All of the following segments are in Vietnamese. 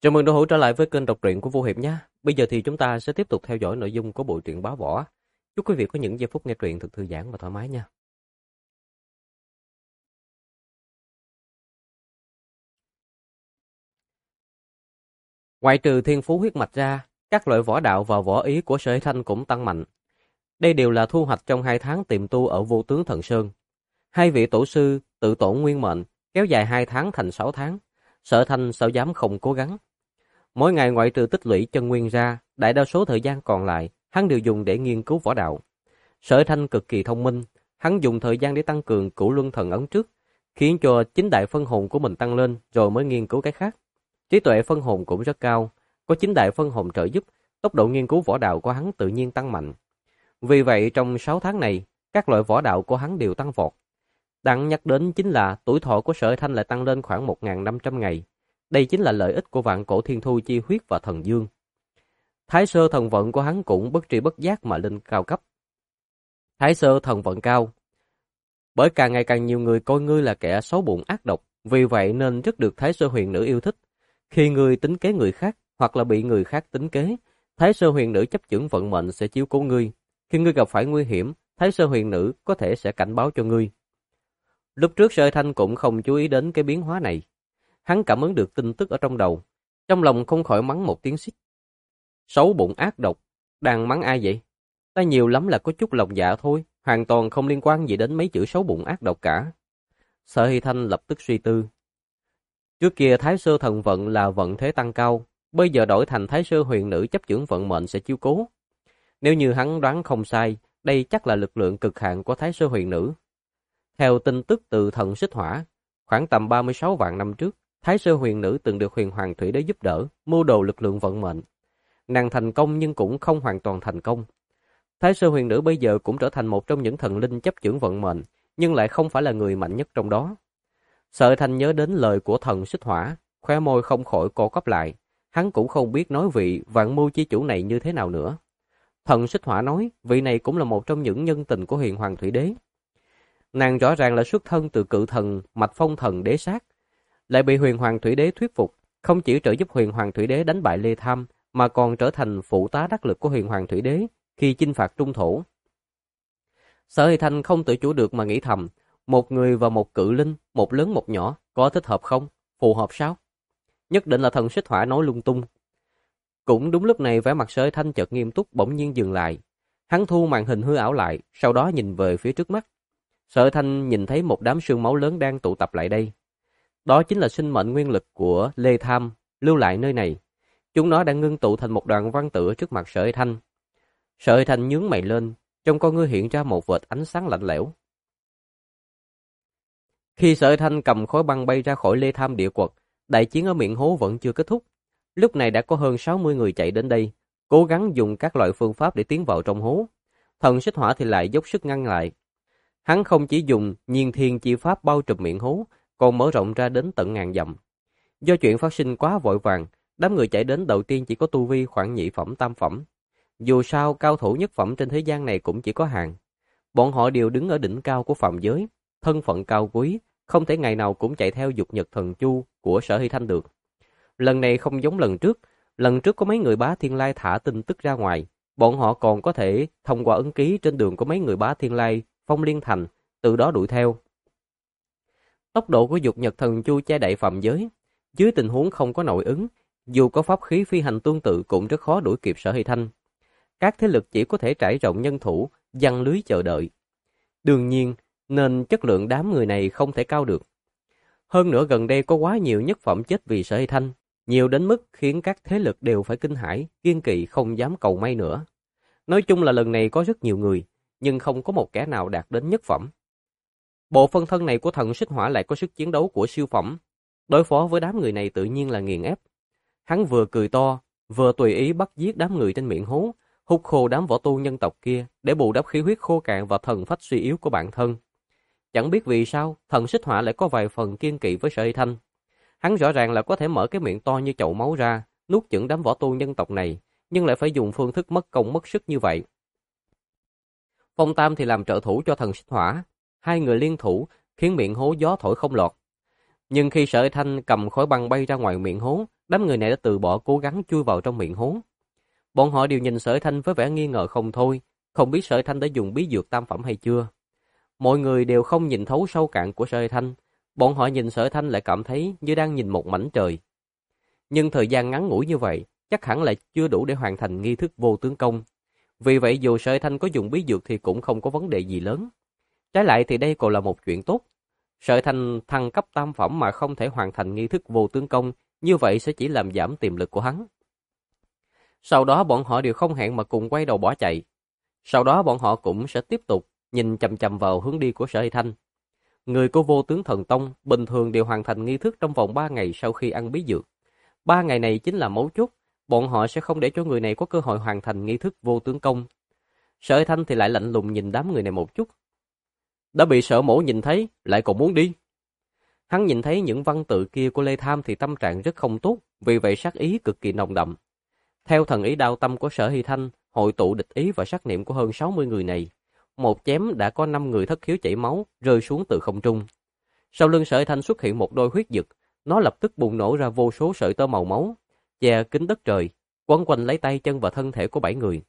Chào mừng đội hữu trở lại với kênh đọc truyện của Vô Hiệp nhé. Bây giờ thì chúng ta sẽ tiếp tục theo dõi nội dung của bộ truyện Bá Võ. Chúc quý vị có những giây phút nghe truyện thật thư giãn và thoải mái nha. Ngoại trừ thiên phú huyết mạch ra, các loại võ đạo và võ ý của Sở Thanh cũng tăng mạnh. Đây đều là thu hoạch trong 2 tháng tiềm tu ở Vô Tướng Thần Sơn. Hai vị tổ sư tự tổ nguyên mệnh, kéo dài 2 tháng thành 6 tháng. Sở Thanh sao dám không cố gắng. Mỗi ngày ngoại trừ tích lũy chân nguyên ra, đại đa số thời gian còn lại, hắn đều dùng để nghiên cứu võ đạo. Sở Thanh cực kỳ thông minh, hắn dùng thời gian để tăng cường Cửu Luân Thần Ấn trước, khiến cho chính đại phân hồn của mình tăng lên rồi mới nghiên cứu cái khác. Trí tuệ phân hồn cũng rất cao, có chính đại phân hồn trợ giúp, tốc độ nghiên cứu võ đạo của hắn tự nhiên tăng mạnh. Vì vậy trong 6 tháng này, các loại võ đạo của hắn đều tăng vọt. Đáng nhắc đến chính là tuổi thọ của Sở Thanh lại tăng lên khoảng 1.500 ngày. Đây chính là lợi ích của vạn cổ thiên thu chi huyết và thần dương. Thái sơ thần vận của hắn cũng bất tri bất giác mà lên cao cấp. Thái sơ thần vận cao. Bởi càng ngày càng nhiều người coi ngươi là kẻ xấu bụng ác độc, vì vậy nên rất được Thái sơ huyền nữ yêu thích. Khi ngươi tính kế người khác hoặc là bị người khác tính kế, Thái sơ huyền nữ chấp chưởng vận mệnh sẽ chiếu cố ngươi. Khi ngươi gặp phải nguy hiểm, Thái sơ huyền nữ có thể sẽ cảnh báo cho ngươi. Lúc trước Sở Thanh cũng không chú ý đến cái biến hóa này. Hắn cảm ứng được tin tức ở trong đầu, trong lòng không khỏi mắng một tiếng xích. Xấu bụng ác độc, đang mắng ai vậy? Ta nhiều lắm là có chút lòng dạ thôi, hoàn toàn không liên quan gì đến mấy chữ xấu bụng ác độc cả. Sở Hy Thanh lập tức suy tư. Trước kia Thái sơ thần vận là vận thế tăng cao, bây giờ đổi thành Thái sơ huyền nữ chấp chưởng vận mệnh sẽ chiếu cố. Nếu như hắn đoán không sai, đây chắc là lực lượng cực hạn của Thái sơ huyền nữ. Theo tin tức từ thần xích hỏa, khoảng tầm 36 vạn năm trước, Thái sơ huyền nữ từng được huyền hoàng thủy đế giúp đỡ, mưu đồ lực lượng vận mệnh. Nàng thành công nhưng cũng không hoàn toàn thành công. Thái sơ huyền nữ bây giờ cũng trở thành một trong những thần linh chấp chưởng vận mệnh, nhưng lại không phải là người mạnh nhất trong đó. Sở Thanh nhớ đến lời của thần xích hỏa, khóe môi không khỏi co quắp lại. Hắn cũng không biết nói vị vạn mưu chi chủ này như thế nào nữa. Thần xích hỏa nói, vị này cũng là một trong những nhân tình của huyền hoàng thủy đế. Nàng rõ ràng là xuất thân từ cự thần mạch phong thần đế sát, lại bị huyền hoàng thủy đế thuyết phục, không chỉ trợ giúp huyền hoàng thủy đế đánh bại Lê Tham, mà còn trở thành phụ tá đắc lực của huyền hoàng thủy đế khi chinh phạt trung thổ. Sở Hy Thanh không tự chủ được mà nghĩ thầm, một người và một cự linh, một lớn một nhỏ, có thích hợp không? Phù hợp sao? Nhất định là thần xích hỏa nói lung tung. Cũng đúng lúc này vẻ mặt Sở Hy Thanh chợt nghiêm túc bỗng nhiên dừng lại. Hắn thu màn hình hư ảo lại, sau đó nhìn về phía trước mắt. Sở Hy Thanh nhìn thấy một đám sương máu lớn đang tụ tập lại đây. Đó chính là sinh mệnh nguyên lực của Lê Tham lưu lại nơi này. Chúng nó đang ngưng tụ thành một đoạn văn tự trước mặt Sở Hy Thanh. Sở Hy Thanh nhướng mày lên, trong con ngươi hiện ra một vệt ánh sáng lạnh lẽo. Khi Sở Hy Thanh cầm khối băng bay ra khỏi Lê Tham địa quật, đại chiến ở miệng hố vẫn chưa kết thúc. Lúc này đã có hơn 60 người chạy đến đây, cố gắng dùng các loại phương pháp để tiến vào trong hố. Thần xích hỏa thì lại dốc sức ngăn lại. Hắn không chỉ dùng nhiên thiên chi pháp bao trùm miệng hố, còn mở rộng ra đến tận ngàn dặm. Do chuyện phát sinh quá vội vàng, đám người chạy đến đầu tiên chỉ có tu vi khoảng nhị phẩm tam phẩm. Dù sao cao thủ nhất phẩm trên thế gian này cũng chỉ có hàng. Bọn họ đều đứng ở đỉnh cao của phàm giới, thân phận cao quý, không thể ngày nào cũng chạy theo dục nhật thần chu của Sở Hy Thanh được. Lần này không giống lần trước có mấy người bá thiên lai thả tin tức ra ngoài, bọn họ còn có thể thông qua ấn ký trên đường của mấy người bá thiên lai Phong Liên Thành, từ đó đuổi theo. Tốc độ của dục nhật thần chu che đậy phàm giới, dưới tình huống không có nội ứng, dù có pháp khí phi hành tương tự cũng rất khó đuổi kịp Sở Hy Thanh. Các thế lực chỉ có thể trải rộng nhân thủ, giăng lưới chờ đợi. Đương nhiên, nên chất lượng đám người này không thể cao được. Hơn nữa gần đây có quá nhiều nhất phẩm chết vì Sở Hy Thanh, nhiều đến mức khiến các thế lực đều phải kinh hãi, kiêng kỵ không dám cầu may nữa. Nói chung là lần này có rất nhiều người, nhưng không có một kẻ nào đạt đến nhất phẩm. Bộ phân thân này của thần xích hỏa lại có sức chiến đấu của siêu phẩm. Đối phó với đám người này tự nhiên là nghiền ép. Hắn vừa cười to, vừa tùy ý bắt giết đám người trên miệng hố, hút khô đám võ tu nhân tộc kia để bù đắp khí huyết khô cạn và thần phách suy yếu của bản thân. Chẳng biết vì sao, thần xích hỏa lại có vài phần kiêng kỵ với Sở Hy Thanh. Hắn rõ ràng là có thể mở cái miệng to như chậu máu ra, nuốt chửng đám võ tu nhân tộc này, nhưng lại phải dùng phương thức mất công mất sức như vậy. Phong Tam thì làm trợ thủ cho thần xích hỏa, hai người liên thủ khiến miệng hố gió thổi không lọt. Nhưng khi Sở Hy Thanh cầm khối băng bay ra ngoài miệng hố, đám người này đã từ bỏ cố gắng chui vào trong miệng hố. Bọn họ đều nhìn Sở Thanh với vẻ nghi ngờ không thôi, không biết Sở Thanh đã dùng bí dược tam phẩm hay chưa. Mọi người đều không nhìn thấu sâu cạn của Sở Thanh, bọn họ nhìn Sở Thanh lại cảm thấy như đang nhìn một mảnh trời. Nhưng thời gian ngắn ngủi như vậy, chắc hẳn là chưa đủ để hoàn thành nghi thức vô tướng công. Vì vậy dù Sở Thanh có dùng bí dược thì cũng không có vấn đề gì lớn. Trái lại thì đây còn là một chuyện tốt. Sở Thanh thăng cấp tam phẩm mà không thể hoàn thành nghi thức vô tướng công, như vậy sẽ chỉ làm giảm tiềm lực của hắn. Sau đó bọn họ đều không hẹn mà cùng quay đầu bỏ chạy. Sau đó bọn họ cũng sẽ tiếp tục nhìn chằm chằm vào hướng đi của Sở Thanh. Người của Vô Tướng Thần Tông bình thường đều hoàn thành nghi thức trong vòng 3 ngày sau khi ăn bí dược. 3 ngày này chính là mấu chốt, bọn họ sẽ không để cho người này có cơ hội hoàn thành nghi thức vô tướng công. Sở Thanh thì lại lạnh lùng nhìn đám người này một chút. Đã bị Sở Mỗ nhìn thấy, lại còn muốn đi. Hắn nhìn thấy những văn tự kia của Lê Tham thì tâm trạng rất không tốt, vì vậy sát ý cực kỳ nồng đậm. Theo thần ý đao tâm của Sở Hy Thanh, hội tụ địch ý và sát niệm của hơn 60 người này, một chém đã có 5 người thất khiếu chảy máu, rơi xuống từ không trung. Sau lưng Sở Hy Thanh xuất hiện một đôi huyết dực, nó lập tức bùng nổ ra vô số sợi tơ màu máu, che kín đất trời, quấn quanh lấy tay chân và thân thể của 7 người.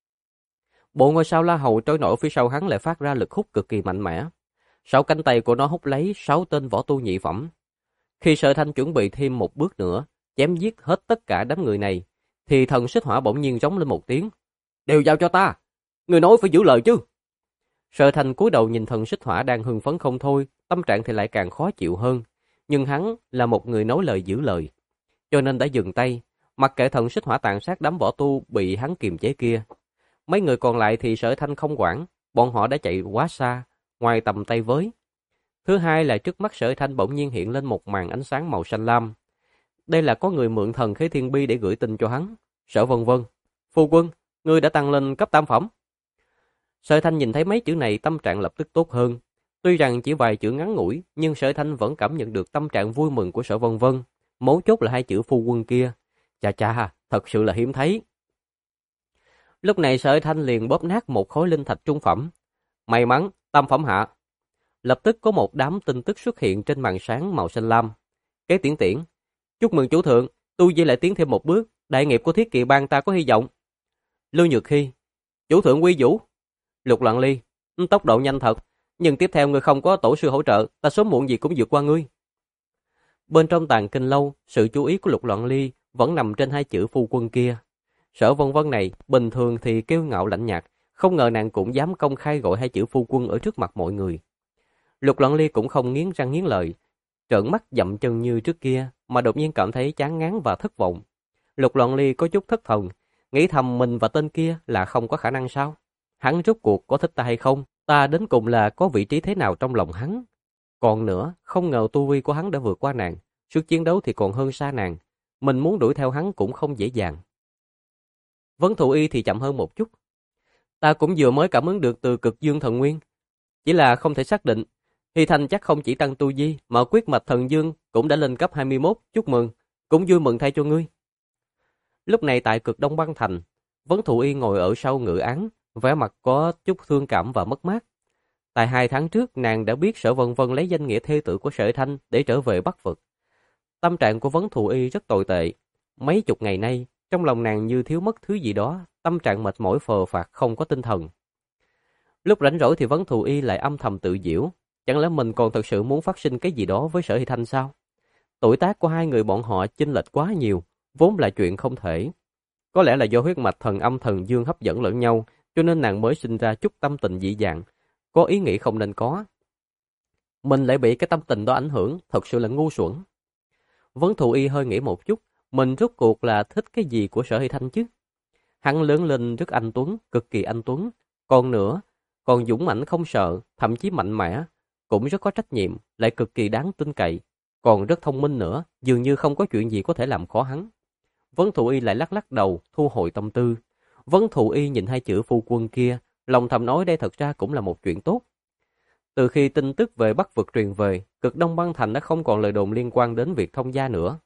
Bộ ngôi sao La Hầu trôi nổi phía sau hắn lại phát ra lực hút cực kỳ mạnh mẽ. 6 cánh tay của nó hút lấy 6 tên võ tu nhị phẩm. Khi Sở Thanh chuẩn bị thêm một bước nữa, chém giết hết tất cả đám người này, thì thần xích hỏa bỗng nhiên rống lên một tiếng. Đều giao cho ta! Người nói phải giữ lời chứ! Sở Thanh cúi đầu nhìn thần xích hỏa đang hưng phấn không thôi, tâm trạng thì lại càng khó chịu hơn. Nhưng hắn là một người nói lời giữ lời, cho nên đã dừng tay, mặc kệ thần xích hỏa tàn sát đám võ tu bị hắn kiềm chế kia. Mấy người còn lại thì Sở Thanh không quản, bọn họ đã chạy quá xa, ngoài tầm tay với. Thứ hai là trước mắt Sở Thanh bỗng nhiên hiện lên một màn ánh sáng màu xanh lam. Đây là có người mượn thần khế thiên bi để gửi tin cho hắn. Sở Vân Vân, phu quân, ngươi đã tăng lên cấp tam phẩm. Sở Thanh nhìn thấy mấy chữ này tâm trạng lập tức tốt hơn. Tuy rằng chỉ vài chữ ngắn ngủi, nhưng Sở Thanh vẫn cảm nhận được tâm trạng vui mừng của Sở Vân Vân. Mấu chốt là hai chữ phu quân kia. Chà chà, thật sự là hiếm thấy. Lúc này Sở Thanh liền bóp nát một khối linh thạch trung phẩm. May mắn, tam phẩm hạ. Lập tức có một đám tin tức xuất hiện trên màn sáng màu xanh lam. Kế tiễn tiễn. Chúc mừng chủ thượng, tu vi lại tiến thêm một bước, đại nghiệp của Thiết Kỵ Bang ta có hy vọng. Lưu Nhược Hy. Chủ thượng quy vũ. Lục Loạn Ly. Tốc độ nhanh thật, nhưng tiếp theo ngươi không có tổ sư hỗ trợ, ta sớm muộn gì cũng vượt qua ngươi. Bên trong tàng kinh lâu, sự chú ý của Lục Loạn Ly vẫn nằm trên hai chữ phu quân kia. Sở Vân Vân này, bình thường thì kiêu ngạo lạnh nhạt, không ngờ nàng cũng dám công khai gọi hai chữ phu quân ở trước mặt mọi người. Lục Loạn Ly cũng không nghiến răng nghiến lợi, trợn mắt dậm chân như trước kia, mà đột nhiên cảm thấy chán ngán và thất vọng. Lục Loạn Ly có chút thất thần, nghĩ thầm mình và tên kia là không có khả năng sao? Hắn rốt cuộc có thích ta hay không? Ta đến cùng là có vị trí thế nào trong lòng hắn? Còn nữa, không ngờ tu vi của hắn đã vượt qua nàng, sức chiến đấu thì còn hơn xa nàng. Mình muốn đuổi theo hắn cũng không dễ dàng. Vấn Thụ Y thì chậm hơn một chút. Ta cũng vừa mới cảm ứng được từ Cực Dương Thần Nguyên, chỉ là không thể xác định. Hy Thanh chắc không chỉ tăng tu vi, mà quyết mạch thần dương cũng đã lên cấp 21, chúc mừng, cũng vui mừng thay cho ngươi. Lúc này tại Cực Đông Băng Thành, Vấn Thụ Y ngồi ở sau ngự án, vẻ mặt có chút thương cảm và mất mát. Tại 2 tháng trước, nàng đã biết Sở Vân Vân lấy danh nghĩa thê tử của Sở Thanh để trở về Bắc Vực. Tâm trạng của Vấn Thụ Y rất tồi tệ. Mấy chục ngày nay, trong lòng nàng như thiếu mất thứ gì đó, tâm trạng mệt mỏi phờ phạc không có tinh thần. Lúc rảnh rỗi thì Vấn Thụ Y lại âm thầm tự giễu, chẳng lẽ mình còn thật sự muốn phát sinh cái gì đó với Sở Hy Thanh sao? Tuổi tác của hai người bọn họ chênh lệch quá nhiều, vốn là chuyện không thể. Có lẽ là do huyết mạch thần âm thần dương hấp dẫn lẫn nhau, cho nên nàng mới sinh ra chút tâm tình dị dạng, có ý nghĩ không nên có. Mình lại bị cái tâm tình đó ảnh hưởng, thật sự là ngu xuẩn. Vấn Thụ Y hơi nghĩ một chút, mình rốt cuộc là thích cái gì của Sở Hy Thanh chứ? Hắn lớn lên rất anh tuấn, cực kỳ anh tuấn. Còn nữa, còn dũng mãnh không sợ, thậm chí mạnh mẽ, cũng rất có trách nhiệm, lại cực kỳ đáng tin cậy, còn rất thông minh nữa, dường như không có chuyện gì có thể làm khó hắn. Vấn Thụ Y lại lắc lắc đầu, thu hồi tâm tư. Vấn Thụ Y nhìn hai chữ phu quân kia, lòng thầm nói đây thật ra cũng là một chuyện tốt. Từ khi tin tức về Bắc Vực truyền về, Cực Đông Băng Thành đã không còn lời đồn liên quan đến việc thông gia nữa.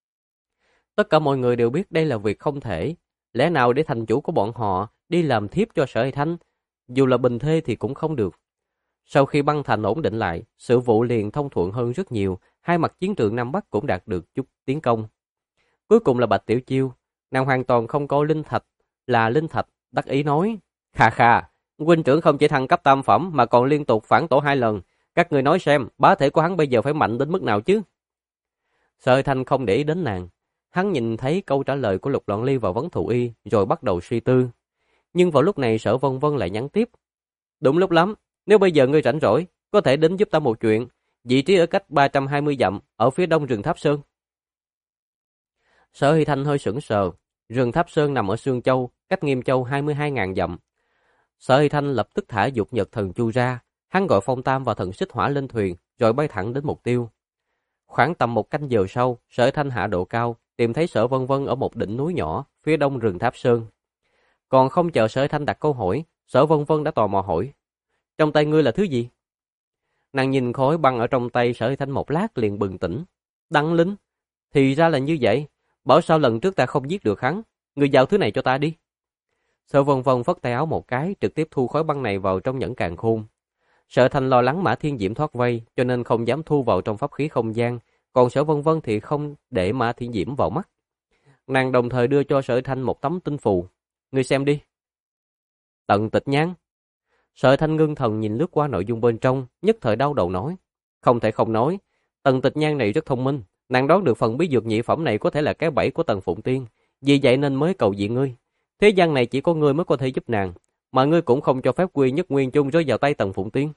Tất cả mọi người đều biết đây là việc không thể. Lẽ nào để thành chủ của bọn họ đi làm thiếp cho Sở Hy Thanh, dù là bình thê thì cũng không được. Sau khi băng thành ổn định lại, sự vụ liền thông thuận hơn rất nhiều, hai mặt chiến trường Nam Bắc cũng đạt được chút tiến công. Cuối cùng là Bạch Tiểu Chiêu, nàng hoàn toàn không coi linh thạch là linh thạch, đắc ý nói: "Kha kha, huynh trưởng không chỉ thăng cấp tam phẩm mà còn liên tục phản tổ 2 lần, các ngươi nói xem, bá thể của hắn bây giờ phải mạnh đến mức nào chứ?" Sở Thanh không để ý đến nàng, hắn nhìn thấy câu trả lời của Lục Loạn Ly và Vấn Thụ Y rồi bắt đầu suy tư. Nhưng vào lúc này Sở Vân Vân lại nhắn tiếp: "Đúng lúc lắm, nếu bây giờ ngươi rảnh rỗi, có thể đến giúp ta một chuyện, vị trí ở cách 320 dặm ở phía đông rừng Tháp Sơn." Sở Hy Thanh hơi sững sờ, rừng Tháp Sơn nằm ở Sương Châu, cách Nghiêm Châu 22.000 dặm. Sở Hy Thanh lập tức thả dục nhật thần chu ra, hắn gọi Phong Tam và thần xích hỏa lên thuyền, rồi bay thẳng đến mục tiêu. Khoảng tầm 1 canh giờ sau, Sở Hy Thanh hạ độ cao, tìm thấy Sở Vân Vân ở một đỉnh núi nhỏ, phía đông rừng Tháp Sơn. Còn không chờ Sở Hy Thanh đặt câu hỏi, Sở Vân Vân đã tò mò hỏi: "Trong tay ngươi là thứ gì?" Nàng nhìn khối băng ở trong tay Sở Hy Thanh một lát liền bừng tỉnh. "Đăng linh, thì ra là như vậy, bảo sao lần trước ta không giết được hắn, ngươi giao thứ này cho ta đi." Sở Vân Vân phất tay áo một cái, trực tiếp thu khối băng này vào trong nhẫn càn khôn. Sở Thanh lo lắng Mã Thiên Diễm thoát vây, cho nên không dám thu vào trong pháp khí không gian, còn Sở Vân Vân thì không để Mã Thiên Diễm vào mắt. Nàng đồng thời đưa cho Sở Thanh một tấm tinh phù. "Ngươi xem đi." Tận Tịch Nhang. Sở Thanh ngưng thần nhìn lướt qua nội dung bên trong, nhất thời đau đầu nói: "Không thể không nói, Tần Tịch Nhang này rất thông minh, nàng đoán được phần bí dược nhị phẩm này có thể là cái bẫy của Tần Phụng Tiên, vì vậy nên mới cầu viện ngươi. Thế gian này chỉ có ngươi mới có thể giúp nàng, mà ngươi cũng không cho phép Quy Nhất Nguyên Chung rơi vào tay Tần Phụng Tiên."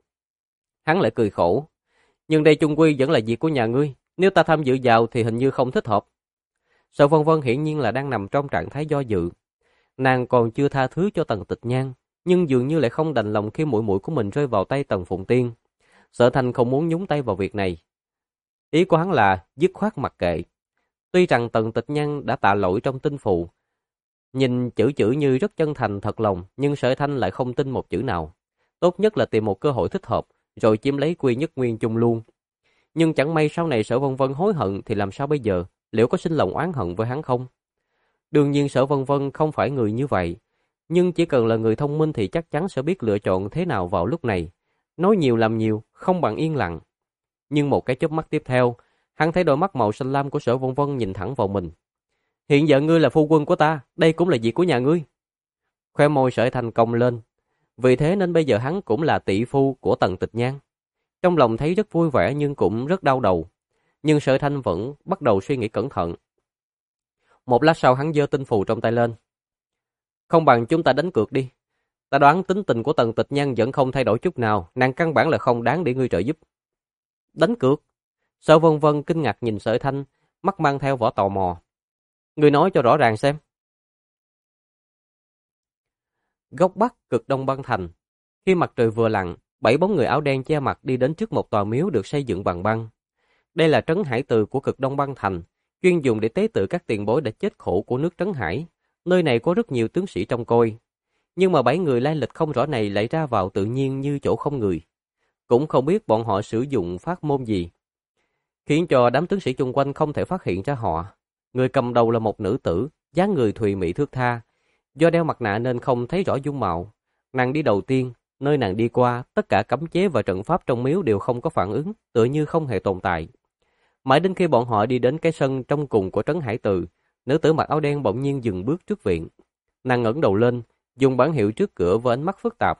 Hắn lại cười khổ: "Nhưng đây chung quy vẫn là việc của nhà ngươi, nếu ta tham dự vào thì hình như không thích hợp." Sở Vân Vân hiển nhiên là đang nằm trong trạng thái do dự. Nàng còn chưa tha thứ cho Tần Tịch Nhan, nhưng dường như lại không đành lòng khi muội muội của mình rơi vào tay Tần Phụng Tiên. Sở Thanh không muốn nhúng tay vào việc này. Ý của hắn là dứt khoát mặc kệ. Tuy rằng Tần Tịch Nhan đã tạ lỗi trong tinh phù, nhìn chữ chữ như rất chân thành thật lòng, nhưng Sở Thanh lại không tin một chữ nào. Tốt nhất là tìm một cơ hội thích hợp, rồi chiếm lấy Quy Nhất Nguyên Chung luôn. Nhưng chẳng may sau này Sở Vân Vân hối hận thì làm sao bây giờ? Liệu có sinh lòng oán hận với hắn không? Đương nhiên Sở Vân Vân không phải người như vậy, nhưng chỉ cần là người thông minh thì chắc chắn sẽ biết lựa chọn thế nào vào lúc này. Nói nhiều làm nhiều, không bằng yên lặng. Nhưng một cái chớp mắt tiếp theo, hắn thấy đôi mắt màu xanh lam của Sở Vân Vân nhìn thẳng vào mình. "Hiện giờ ngươi là phu quân của ta, đây cũng là việc của nhà ngươi." Khóe môi Sở Thanh cong lên. Vì thế nên bây giờ hắn cũng là tỷ phu của Tần Tịch Nhan. Trong lòng thấy rất vui vẻ nhưng cũng rất đau đầu. Nhưng Sở Thanh vẫn bắt đầu suy nghĩ cẩn thận. Một lát sau hắn giơ tinh phù trong tay lên. "Không bằng chúng ta đánh cược đi. Ta đoán tính tình của Tần Tịch Nhan vẫn không thay đổi chút nào, nàng căn bản là không đáng để ngươi trợ giúp." "Đánh cược?" Sở Vân Vân kinh ngạc nhìn Sở Thanh, mắt mang theo vẻ tò mò. "Ngươi nói cho rõ ràng xem." Góc Bắc cực đông băng thành. Khi mặt trời vừa lặn, 7 bóng người áo đen che mặt đi đến trước một tòa miếu được xây dựng bằng băng. Đây là trấn hải từ của cực đông băng thành, chuyên dùng để tế tự các tiền bối đã chết khổ của nước Trấn Hải. Nơi này có rất nhiều tướng sĩ trông coi. Nhưng mà 7 người lai lịch không rõ này lại ra vào tự nhiên như chỗ không người. Cũng không biết bọn họ sử dụng pháp môn gì, khiến cho đám tướng sĩ chung quanh không thể phát hiện ra họ. Người cầm đầu là một nữ tử, dáng người thùy mị thướt tha. Do đeo mặt nạ nên không thấy rõ dung mạo. Nàng đi đầu tiên, nơi nàng đi qua, tất cả cấm chế và trận pháp trong miếu đều không có phản ứng, tựa như không hề tồn tại. Mãi đến khi bọn họ đi đến cái sân trong cùng của trấn Hải Từ, nữ tử mặc áo đen bỗng nhiên dừng bước trước viện. Nàng ngẩng đầu lên, dùng bảng hiệu trước cửa với ánh mắt phức tạp.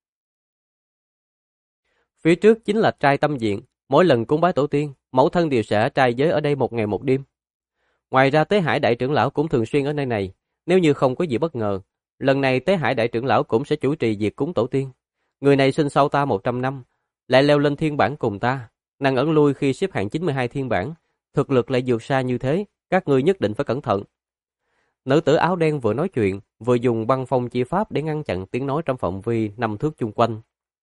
"Phía trước chính là trai Tâm Diện, mỗi lần cúng bái tổ tiên, mẫu thân đều sẽ trai giới ở đây 1 ngày 1 đêm. Ngoài ra Tế Hải đại trưởng lão cũng thường xuyên ở nơi này, nếu như không có gì bất ngờ, lần này Tế Hải đại trưởng lão cũng sẽ chủ trì việc cúng tổ tiên. Người này sinh sau ta 100 năm, lại leo lên thiên bảng cùng ta. Nàng ẩn lui khi xếp hạng 92 thiên bảng, thực lực lại vượt xa như thế, các ngươi nhất định phải cẩn thận." Nữ tử áo đen vừa nói chuyện, vừa dùng băng phong chi pháp để ngăn chặn tiếng nói trong phạm vi 5 thước chung quanh.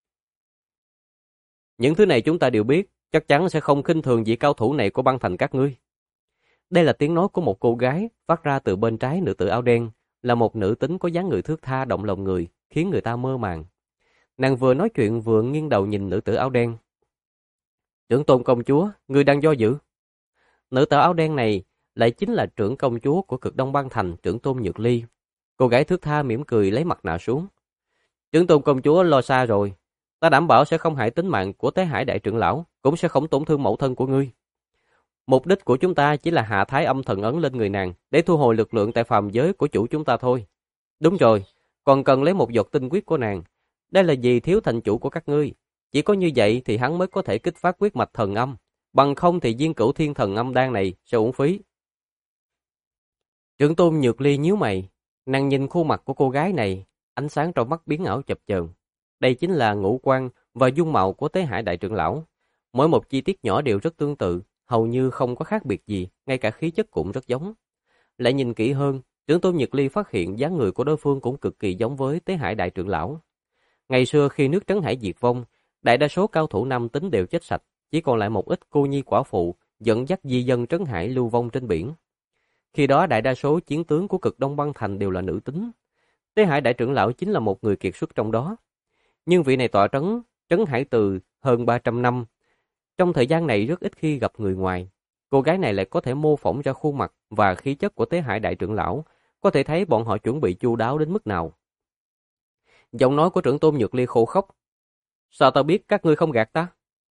"Những thứ này chúng ta đều biết, chắc chắn sẽ không khinh thường vị cao thủ này của băng thành các ngươi." Đây là tiếng nói của một cô gái phát ra từ bên trái nữ tử áo đen, là một nữ tính có dáng người thướt tha động lòng người, khiến người ta mơ màng. Nàng vừa nói chuyện vừa nghiêng đầu nhìn nữ tử áo đen. "Trưởng tôn công chúa, ngươi đang do dự?" Nữ tử áo đen này lại chính là trưởng công chúa của cực đông băng thành, trưởng tôn Nhược Ly. Cô gái thướt tha mỉm cười lấy mặt nạ xuống. "Trưởng tôn công chúa lo xa rồi, ta đảm bảo sẽ không hại tính mạng của Tế Hải đại trưởng lão, cũng sẽ không tổn thương mẫu thân của ngươi." Mục đích của chúng ta chỉ là hạ thái âm thần ấn lên người nàng để thu hồi lực lượng tại phàm giới của chủ chúng ta thôi. Đúng rồi, còn cần lấy một giọt tinh huyết của nàng. Đây là vì thiếu thành chủ của các ngươi. Chỉ có như vậy thì hắn mới có thể kích phát huyết mạch thần âm. Bằng không thì viên cửu thiên thần âm đan này sẽ uổng phí. Trưởng tôn Nhược Ly nhíu mày. Nàng nhìn khuôn mặt của cô gái này, ánh sáng trong mắt biến ảo chập chờn. Đây chính là ngũ quan và dung mạo của Tế Hải đại trưởng lão. Mỗi một chi tiết nhỏ đều rất tương tự, hầu như không có khác biệt gì, ngay cả khí chất cũng rất giống. Lại nhìn kỹ hơn, trưởng tôn Nhược Ly phát hiện dáng người của đối phương cũng cực kỳ giống với Tế Hải đại trưởng lão. Ngày xưa khi nước Trấn Hải diệt vong, đại đa số cao thủ nam tính đều chết sạch, chỉ còn lại một ít cô nhi quả phụ dẫn dắt di dân Trấn Hải lưu vong trên biển. Khi đó đại đa số chiến tướng của Cực Đông Băng Thành đều là nữ tính. Tế Hải đại trưởng lão chính là một người kiệt xuất trong đó. Nhưng vị này tọa trấn Trấn Hải từ hơn 300 năm. Trong thời gian này rất ít khi gặp người ngoài. Cô gái này lại có thể mô phỏng ra khuôn mặt và khí chất của Tế Hải đại trưởng lão, có thể thấy bọn họ chuẩn bị chu đáo đến mức nào. Giọng nói của trưởng tôn Nhược Ly khô khốc. Sao ta biết các ngươi không gạt ta?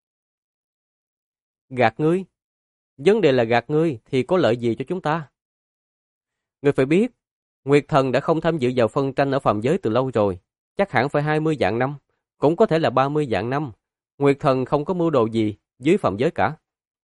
Gạt ngươi? Vấn đề là gạt ngươi thì có lợi gì cho chúng ta? Ngươi phải biết, Nguyệt Thần đã không tham dự vào phân tranh ở phàm giới từ lâu rồi. Chắc hẳn phải 20 vạn năm, cũng có thể là 30 vạn năm. Nguyệt Thần không có mưu đồ gì dưới phàm giới cả.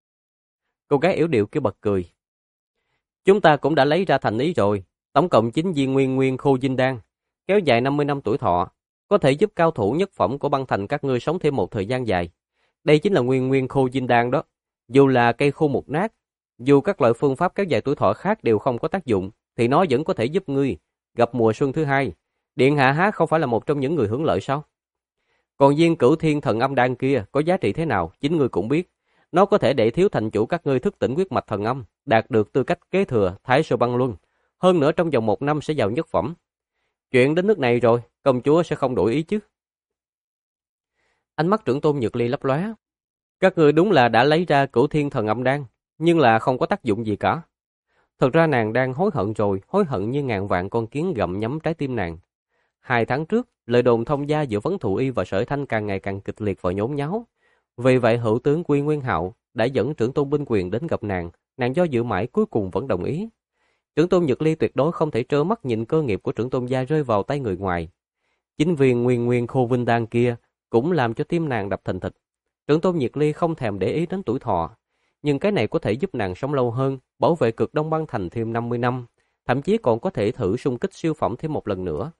Cô gái yếu điệu kia bật cười. Chúng ta cũng đã lấy ra thành ý rồi. Tổng cộng 9 viên nguyên nguyên khô dinh đan, kéo dài 50 năm tuổi thọ, có thể giúp cao thủ nhất phẩm của băng thành các ngươi sống thêm một thời gian dài. Đây chính là nguyên nguyên khô dinh đan đó. Dù là cây khô mục nát, dù các loại phương pháp kéo dài tuổi thọ khác đều không có tác dụng, thì nó vẫn có thể giúp ngươi gặp mùa xuân thứ hai. Điện hạ há không phải là một trong những người hưởng lợi sao? Còn viên cửu thiên thần âm đan kia có giá trị thế nào, chính ngươi cũng biết. Nó có thể để thiếu thành chủ các ngươi thức tỉnh huyết mạch thần âm, đạt được tư cách kế thừa Thái Sơ Băng Luân. Hơn nữa trong vòng 1 năm sẽ vào nhất phẩm. Chuyện đến nước này rồi, công chúa sẽ không đổi ý chứ? Ánh mắt trưởng tôn Nhược Ly lấp lóe. Các ngươi đúng là đã lấy ra cửu thiên thần âm đan, nhưng là không có tác dụng gì cả. Thật ra nàng đang hối hận rồi, hối hận như ngàn vạn con kiến gặm nhấm trái tim nàng. 2 tháng trước, lời đồn thông gia giữa Vấn Thụ Y và Sở Thanh càng ngày càng kịch liệt và nhốn nháo. Vì vậy hữu tướng Quy Nguyên Hạo đã dẫn trưởng tôn binh quyền đến gặp nàng do dự mãi cuối cùng vẫn đồng ý. Trưởng tôn Nhược Ly tuyệt đối không thể trơ mắt nhìn cơ nghiệp của trưởng tôn gia rơi vào tay người ngoài. Chính viên nguyên nguyên khô vinh đan kia cũng làm cho tim nàng đập thình thịch. Trưởng tôn Nhược Ly không thèm để ý đến tuổi thọ, nhưng cái này có thể giúp nàng sống lâu hơn, bảo vệ Cực Đông Băng Thành thêm 50 năm, thậm chí còn có thể thử xung kích siêu phẩm thêm một lần nữa.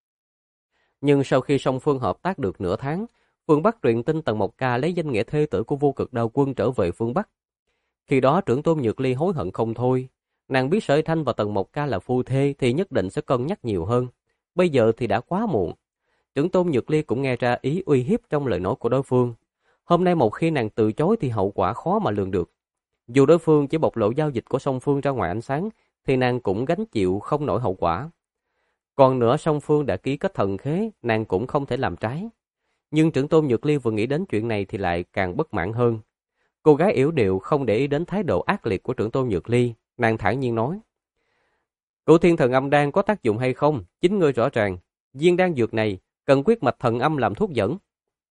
Nhưng sau khi song phương hợp tác được nửa tháng, phương Bắc truyền tin Tần Mộc Ca lấy danh nghĩa thê tử của Vô Cực Đao Quân trở về phương Bắc. Khi đó trưởng tôn Nhược Ly hối hận không thôi. Nàng biết Sở Thanh và Tần Mộc Ca là phu thê thì nhất định sẽ cân nhắc nhiều hơn. Bây giờ thì đã quá muộn. Trưởng tôn Nhược Ly cũng nghe ra ý uy hiếp trong lời nói của đối phương. Hôm nay một khi nàng từ chối thì hậu quả khó mà lường được. Dù đối phương chỉ bộc lộ giao dịch của song phương ra ngoài ánh sáng, thì nàng cũng gánh chịu không nổi hậu quả. Còn nữa song phương đã ký kết thần khế, nàng cũng không thể làm trái. Nhưng trưởng tôn Nhược Ly vừa nghĩ đến chuyện này thì lại càng bất mãn hơn. Cô gái yểu điệu không để ý đến thái độ ác liệt của trưởng tôn Nhược Ly, nàng thản nhiên nói. Cửu thiên thần âm đan có tác dụng hay không, chính ngươi rõ ràng. Viên đan dược này cần huyết mạch thần âm làm thuốc dẫn.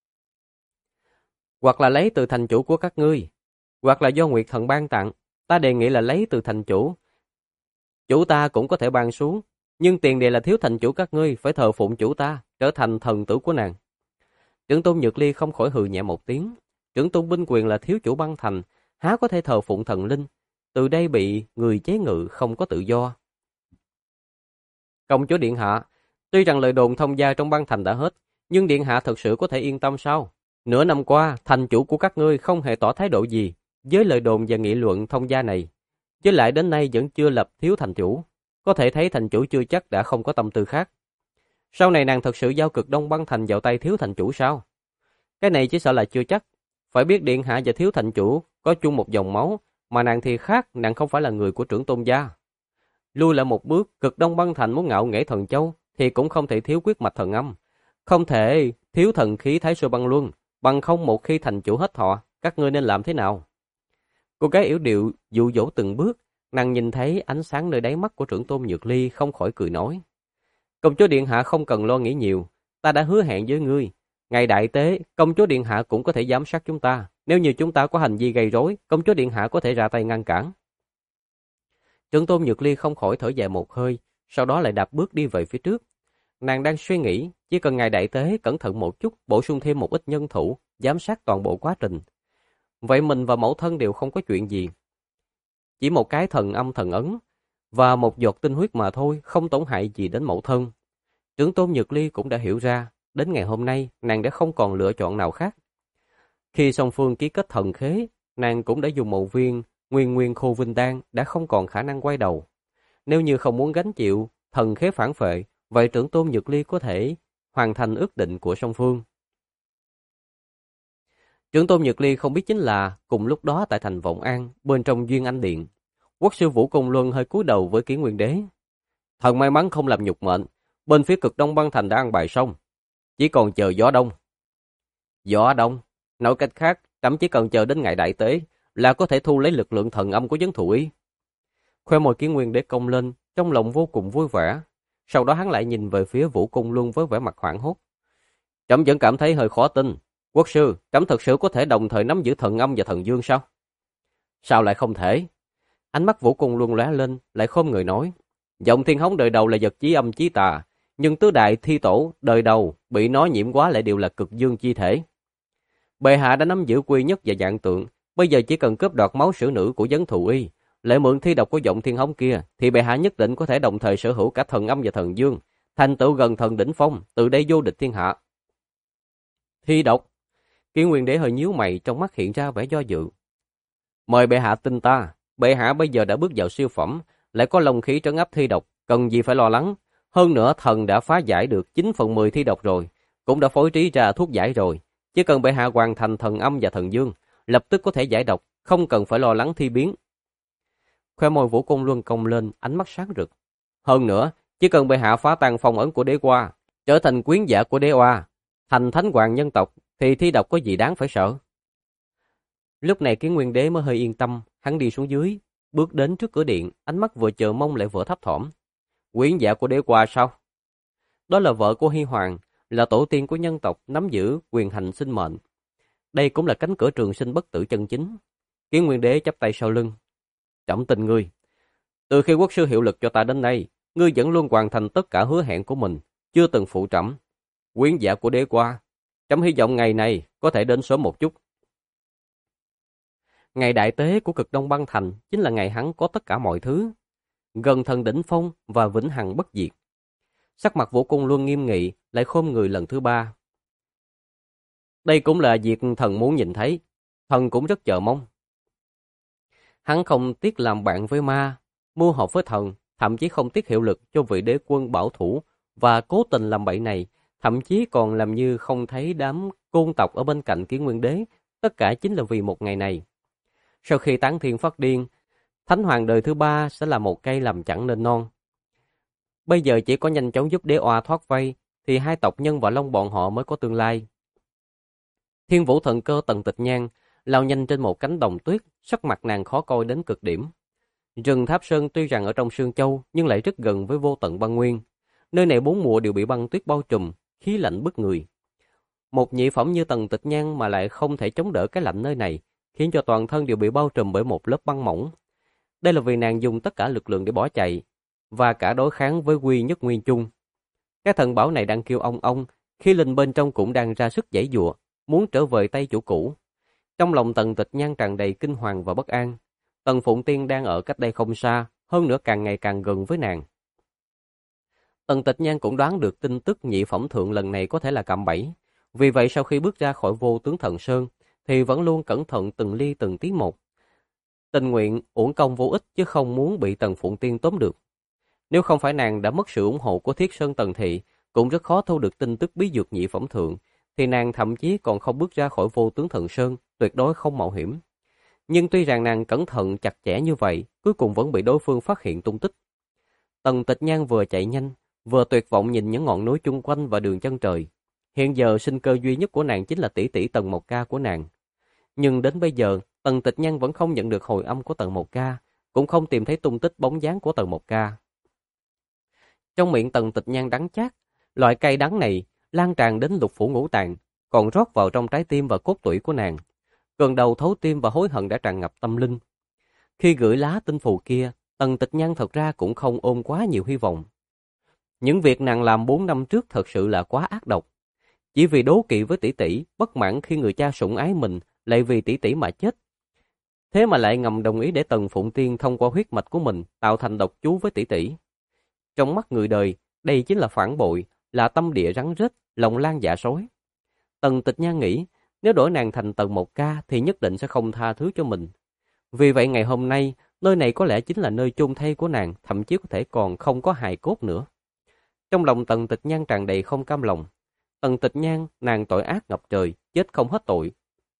Hoặc là lấy từ thành chủ của các ngươi, hoặc là do Nguyệt Thần ban tặng. Ta đề nghị là lấy từ thành chủ. Chủ ta cũng có thể ban xuống, nhưng tiền đề là thiếu thành chủ các ngươi phải thờ phụng chủ ta, trở thành thần tử của nàng. Trưởng tôn Nhược Ly không khỏi hừ nhẹ một tiếng. Trưởng tôn binh quyền là thiếu chủ băng thành, há có thể thờ phụng thần linh, từ đây bị người chế ngự không có tự do. Công chúa điện hạ, tuy rằng lời đồn thông gia trong băng thành đã hết, nhưng điện hạ thật sự có thể yên tâm sao? Nửa năm qua, thành chủ của các ngươi không hề tỏ thái độ gì với lời đồn và nghị luận thông gia này. Với lại đến nay vẫn chưa lập thiếu thành chủ, có thể thấy thành chủ chưa chắc đã không có tâm tư khác. Sau này nàng thật sự giao Cực Đông băng thành vào tay thiếu thành chủ sao? Cái này chỉ sợ là chưa chắc. Phải biết điện hạ và thiếu thành chủ có chung một dòng máu, mà nàng thì khác, nàng không phải là người của trưởng tôn gia. Lui lại một bước, Cực Đông băng thành muốn ngạo nghễ thần châu thì cũng không thể thiếu huyết mạch thần âm, không thể thiếu thần khí Thái Sơ Băng Luân, bằng không một khi thành chủ hết thọ, các ngươi nên làm thế nào? Cô gái yểu điệu dụ dỗ từng bước, nàng nhìn thấy ánh sáng nơi đáy mắt của trưởng tôn Nhược Ly không khỏi cười nói. Công chúa điện hạ không cần lo nghĩ nhiều, ta đã hứa hẹn với ngươi. Ngày đại tế, công chúa điện hạ cũng có thể giám sát chúng ta, Nếu như chúng ta có hành vi gây rối, công chúa điện hạ có thể ra tay ngăn cản. Trưởng tôn Nhược Ly không khỏi thở dài một hơi, sau đó lại đạp bước đi về phía trước. Nàng đang suy nghĩ, chỉ cần ngài đại tế cẩn thận một chút, bổ sung thêm một ít nhân thủ, giám sát toàn bộ quá trình. Vậy mình và mẫu thân đều không có chuyện gì. Chỉ một cái thần âm thần ấn, và một giọt tinh huyết mà thôi, không tổn hại gì đến mẫu thân. Trưởng tôn Nhược Ly cũng đã hiểu ra, đến ngày hôm nay, nàng đã không còn lựa chọn nào khác. Khi song phương ký kết thần khế, nàng cũng đã dùng một viên nguyên nguyên khô vinh đan đã không còn khả năng quay đầu. Nếu như không muốn gánh chịu thần khế phản phệ, vậy trưởng tôn Nhược Ly có thể hoàn thành ước định của song phương. Trưởng tôn Nhược Ly không biết chính là cùng lúc đó tại thành Vọng An, bên trong Duyên Anh Điện, quốc sư Vũ Công Luân hơi cúi đầu với Kỷ Nguyên Đế. Thần may mắn không làm nhục mệnh, bên phía cực đông băng thành đã ăn bài xong, chỉ còn chờ gió đông. Gió đông, nói cách khác, trẫm chỉ cần chờ đến ngày đại tế là có thể thu lấy lực lượng thần âm của Trấn Thủ Ý. Khoe môi Kỷ Nguyên Đế cong lên, trong lòng vô cùng vui vẻ. Sau đó hắn lại nhìn về phía Vũ Công Luân với vẻ mặt hoảng hốt. Trẫm vẫn cảm thấy hơi khó tin. Quốc sư, trẫm thật sự có thể đồng thời nắm giữ thần âm và thần dương sao? Sao lại không thể? Ánh mắt Vũ Công Luân lóe lên, lại khom người nói. Giọng Thiên Hống đời đầu là vật chí âm chí tà, nhưng tứ đại thi tổ đời đầu bị nó nhiễm quá lại đều là cực dương chi thể. Bệ hạ đã nắm giữ quy nhất và dạng tượng, bây giờ chỉ cần cướp đoạt máu sử nữ của Trấn Thủ Y, lại mượn thi độc của giọng Thiên Hống kia, thì bệ hạ nhất định có thể đồng thời sở hữu cả thần âm và thần dương, thành tựu gần thần đỉnh phong, từ đây vô địch thiên hạ. Thi độc? Kỷ Nguyên Đế hơi nhíu mày, trong mắt hiện ra vẻ do dự. Mời bệ hạ tin ta, bệ hạ bây giờ đã bước vào siêu phẩm, lại có long khí trấn áp thi độc, cần gì phải lo lắng. Hơn nữa thần đã phá giải được 9/10 thi độc rồi, cũng đã phối trí ra thuốc giải rồi. Chỉ cần bệ hạ hoàn thành thần âm và thần dương, lập tức có thể giải độc, không cần phải lo lắng thi biến. Khoe môi Vũ Công Luân cong lên, ánh mắt sáng rực. Hơn nữa, chỉ cần bệ hạ phá tan phong ấn của đế qua, trở thành quyến giả của đế oa, thành thánh hoàng nhân tộc, thì thi độc có gì đáng phải sợ. Lúc này Kỷ Nguyên Đế mới hơi yên tâm, hắn đi xuống dưới, bước đến trước cửa điện, ánh mắt vừa chờ mong lại vừa thấp thỏm. Quyến giả của đế qua sao? Đó là vợ của Hy Hoàng, là tổ tiên của nhân tộc nắm giữ quyền hành sinh mệnh. Đây cũng là cánh cửa trường sinh bất tử chân chính. Kỷ Nguyên Đế chắp tay sau lưng. Trẫm tin ngươi. Từ khi quốc sư hiệu lực cho ta đến nay, ngươi vẫn luôn hoàn thành tất cả hứa hẹn của mình, chưa từng phụ trẫm. Quyến giả của đế qua, trẫm hy vọng ngày này có thể đến sớm một chút. Ngày đại tế của cực Đông Băng Thành chính là ngày hắn có tất cả mọi thứ, gần thần đỉnh phong và vĩnh hằng bất diệt. Sắc mặt Vũ Công Luân nghiêm nghị, lại khom người lần thứ 3. Đây cũng là việc thần muốn nhìn thấy, thần cũng rất chờ mong. Hắn không tiếc làm bạn với ma, mưu hợp với thần, thậm chí không tiếc hiệu lực cho vị đế quân bảo thủ và cố tình làm bậy này, thậm chí còn làm như không thấy đám côn tộc ở bên cạnh Kỷ Nguyên Đế, tất cả chính là vì một ngày này. Sau khi tán thiên phát điên, Thánh Hoàng đời thứ 3 sẽ là một cây làm chẳng nên non. Bây giờ chỉ có nhanh chóng giúp đế oa thoát vây, thì hai tộc nhân và Long bọn họ mới có tương lai. Thiên Vũ Thần Cơ Tần Tịch Nhan lao nhanh trên một cánh đồng tuyết, sắc mặt nàng khó coi đến cực điểm. Rừng Tháp Sơn tuy rằng ở trong Sương Châu, nhưng lại rất gần với vô tận băng nguyên. Nơi này 4 mùa đều bị băng tuyết bao trùm, khí lạnh bức người. Một nhị phẩm như Tần Tịch Nhan mà lại không thể chống đỡ cái lạnh nơi này, khiến cho toàn thân đều bị bao trùm bởi một lớp băng mỏng. Đây là vì nàng dùng tất cả lực lượng để bỏ chạy, và cả đối kháng với Quy Nhất Nguyên Chung. Cái thần bảo này đang kêu ong, khí linh bên trong cũng đang ra sức giãy giụa, muốn trở về tay chủ cũ. Trong lòng Tần Tịch Nhan tràn đầy kinh hoàng và bất an. Tần Phụng Tiên đang ở cách đây không xa, hơn nữa càng ngày càng gần với nàng. Tần Tịch Nhan cũng đoán được tin tức nhị phẩm thượng lần này có thể là cạm bẫy. Vì vậy sau khi bước ra khỏi Vô Tướng Thần Sơn, thì vẫn luôn cẩn thận từng ly từng tí một. Tình nguyện uổng công vô ích chứ không muốn bị Tần Phụng Tiên tóm được. Nếu không phải nàng đã mất sự ủng hộ của Thiết Sơn Tần Thị, cũng rất khó thu được tin tức bí dược nhị phẩm thượng, thì nàng thậm chí còn không bước ra khỏi Vô Tướng Thần Sơn, tuyệt đối không mạo hiểm. Nhưng tuy rằng nàng cẩn thận chặt chẽ như vậy, cuối cùng vẫn bị đối phương phát hiện tung tích. Tần Tịch Nhan vừa chạy nhanh, vừa tuyệt vọng nhìn những ngọn núi chung quanh và đường chân trời. Hiện giờ sinh cơ duy nhất của nàng chính là tỷ tỷ Tần Mộc Ca của nàng. Nhưng đến bây giờ, Tần Tịch Nhan vẫn không nhận được hồi âm của Tần Mộc Ca, cũng không tìm thấy tung tích bóng dáng của Tần Mộc Ca. Trong miệng Tần Tịch Nhan đắng chát, loại cay đắng này lan tràn đến lục phủ ngũ tạng, còn rót vào trong trái tim và cốt tủy của nàng. Cơn đau thấu tim và hối hận đã tràn ngập tâm linh. Khi gửi lá tinh phù kia, Tần Tịch Nhan thật ra cũng không ôm quá nhiều hy vọng. Những việc nàng làm 4 năm trước thật sự là quá ác độc. Chỉ vì đố kỵ với tỷ tỷ, bất mãn khi người cha sủng ái mình lại vì tỷ tỷ mà chết. Thế mà lại ngầm đồng ý để Tần Phụng Tiên thông qua huyết mạch của mình tạo thành độc chú với tỷ tỷ. Trong mắt người đời, đây chính là phản bội, là tâm địa rắn rết, lòng lan dạ sói. Tần Tịch Nhan nghĩ, nếu đổi nàng thành Tần Một Ca thì nhất định sẽ không tha thứ cho mình. Vì vậy ngày hôm nay, nơi này có lẽ chính là nơi chôn thây của nàng, thậm chí có thể còn không có hài cốt nữa. Trong lòng Tần Tịch Nhan tràn đầy không cam lòng. Tần Tịch Nhan, nàng tội ác ngập trời, chết không hết tội.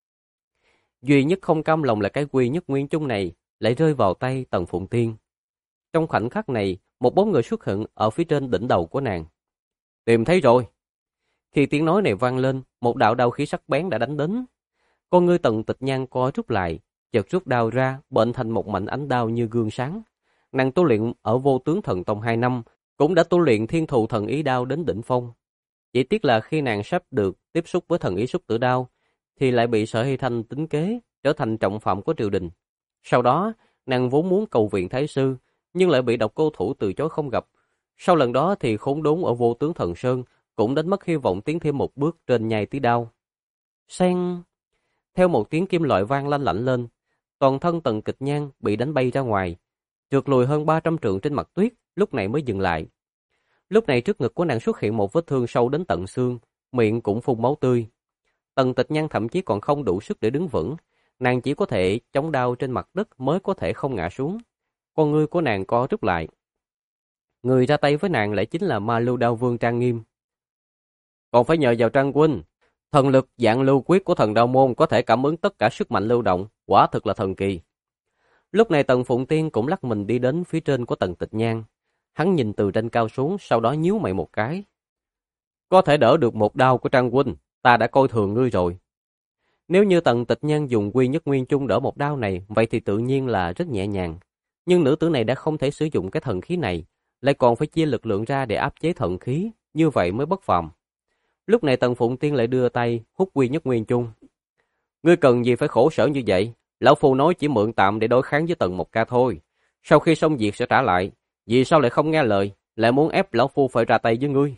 Duy nhất không cam lòng là cái quy nhất nguyên chung này lại rơi vào tay Tần Phụng Tiên. Trong khoảnh khắc này, một bóng người xuất hiện ở phía trên đỉnh đầu của nàng. Tìm thấy rồi. Khi tiếng nói này vang lên, một đạo đao khí sắc bén đã đánh đến. Con ngươi Tần Tịch Nhan co rút lại, chợt rút đao ra, bệnh thành một mảnh ánh đao như gương sáng. Nàng tu luyện ở Vô Tướng Thần Tông 2 năm, cũng đã tu luyện Thiên Thù Thần Ý Đao đến đỉnh phong. Chỉ tiếc là khi nàng sắp được tiếp xúc với thần ý xúc tử đao, thì lại bị Sở Hy Thanh tính kế, trở thành trọng phạm của triều đình. Sau đó, nàng vốn muốn cầu viện Thái Sư, nhưng lại bị Độc Cô Thủ từ chối không gặp. Sau lần đó thì khốn đốn ở Vô Tướng Thần Sơn, cũng đánh mất hy vọng tiến thêm một bước trên nhai tí đao. Sen! Theo một tiếng kim loại vang lanh lảnh lên, toàn thân Tần Kịch Nhan bị đánh bay ra ngoài, trượt lùi hơn 300 trượng trên mặt tuyết, lúc này mới dừng lại. Lúc này trước ngực của nàng xuất hiện một vết thương sâu đến tận xương, miệng cũng phun máu tươi. Tần Tịch Nhan thậm chí còn không đủ sức để đứng vững, nàng chỉ có thể chống đau trên mặt đất mới có thể không ngã xuống. Con ngươi của nàng co rút lại. Người ra tay với nàng lại chính là Ma Lưu Đao Vương Trang Nghiêm. Còn phải nhờ vào Trang huynh, thần lực dạng lưu quyết của thần đạo môn có thể cảm ứng tất cả sức mạnh lưu động, quả thực là thần kỳ. Lúc này Tần Phụng Tiên cũng lắc mình đi đến phía trên của Tần Tịch Nhan. Hắn nhìn từ trên cao xuống, sau đó nhíu mày một cái. Có thể đỡ được một đao của Trang huynh, ta đã coi thường ngươi rồi. Nếu như Tần Tịch Nhan dùng quy nhất nguyên chung đỡ một đao này, vậy thì tự nhiên là rất nhẹ nhàng. Nhưng nữ tử này đã không thể sử dụng cái thần khí này, lại còn phải chia lực lượng ra để áp chế thần khí, như vậy mới bất phàm. Lúc này Tần Phụng Tiên lại đưa tay hút quy nhất nguyên chung. Ngươi cần gì phải khổ sở như vậy? Lão phu nói chỉ mượn tạm để đối kháng với Tần Một Ca thôi. Sau khi xong việc sẽ trả lại. Vì sao lại không nghe lời, lại muốn ép lão phu phải ra tay với ngươi?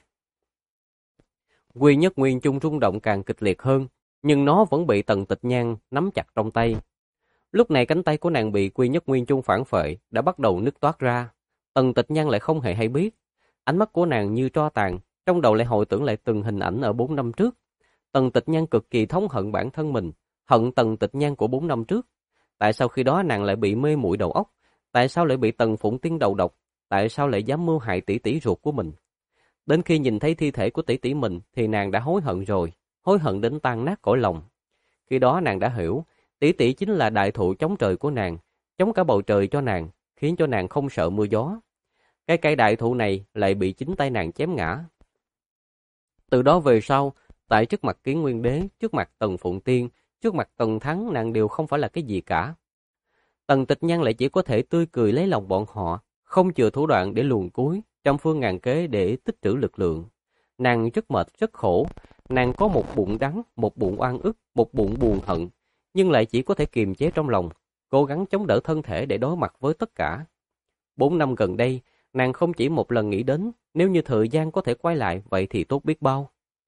Quy nhất nguyên chung rung động càng kịch liệt hơn, nhưng nó vẫn bị Tần Tịch Nhan nắm chặt trong tay. Lúc này cánh tay của nàng bị quy nhất nguyên chung phản phệ, đã bắt đầu nứt toát ra. Tần Tịch Nhan lại không hề hay biết. Ánh mắt của nàng như tro tàn, trong đầu lại hồi tưởng lại từng hình ảnh ở 4 năm trước. Tần Tịch Nhan cực kỳ thống hận bản thân mình, hận Tần Tịch Nhan của 4 năm trước. Tại sao khi đó nàng lại bị mê muội đầu óc? Tại sao lại bị Tần Phụng Tiên đầu độc? Tại sao lại dám mưu hại tỷ tỷ ruột của mình? Đến khi nhìn thấy thi thể của tỷ tỷ mình thì nàng đã hối hận rồi, hối hận đến tan nát cõi lòng. Khi đó nàng đã hiểu, tỷ tỷ chính là đại thụ chống trời của nàng, chống cả bầu trời cho nàng, khiến cho nàng không sợ mưa gió. Cái cây đại thụ này lại bị chính tay nàng chém ngã. Từ đó về sau, tại trước mặt Kiến Nguyên Đế, trước mặt Tần Phụng Tiên, trước mặt Tần Thắng, nàng đều không phải là cái gì cả. Tần Tịch Nhan lại chỉ có thể tươi cười lấy lòng bọn họ, không chừa thủ đoạn để luồn cuối, trăm phương ngàn kế để tích trữ lực lượng. Nàng rất mệt, rất khổ, nàng có một bụng đắng, một bụng oan ức, một bụng buồn hận, nhưng lại chỉ có thể kiềm chế trong lòng, cố gắng chống đỡ thân thể để đối mặt với tất cả. 4 năm gần đây, nàng không chỉ một lần nghĩ đến, nếu như thời gian có thể quay lại, vậy thì tốt biết bao.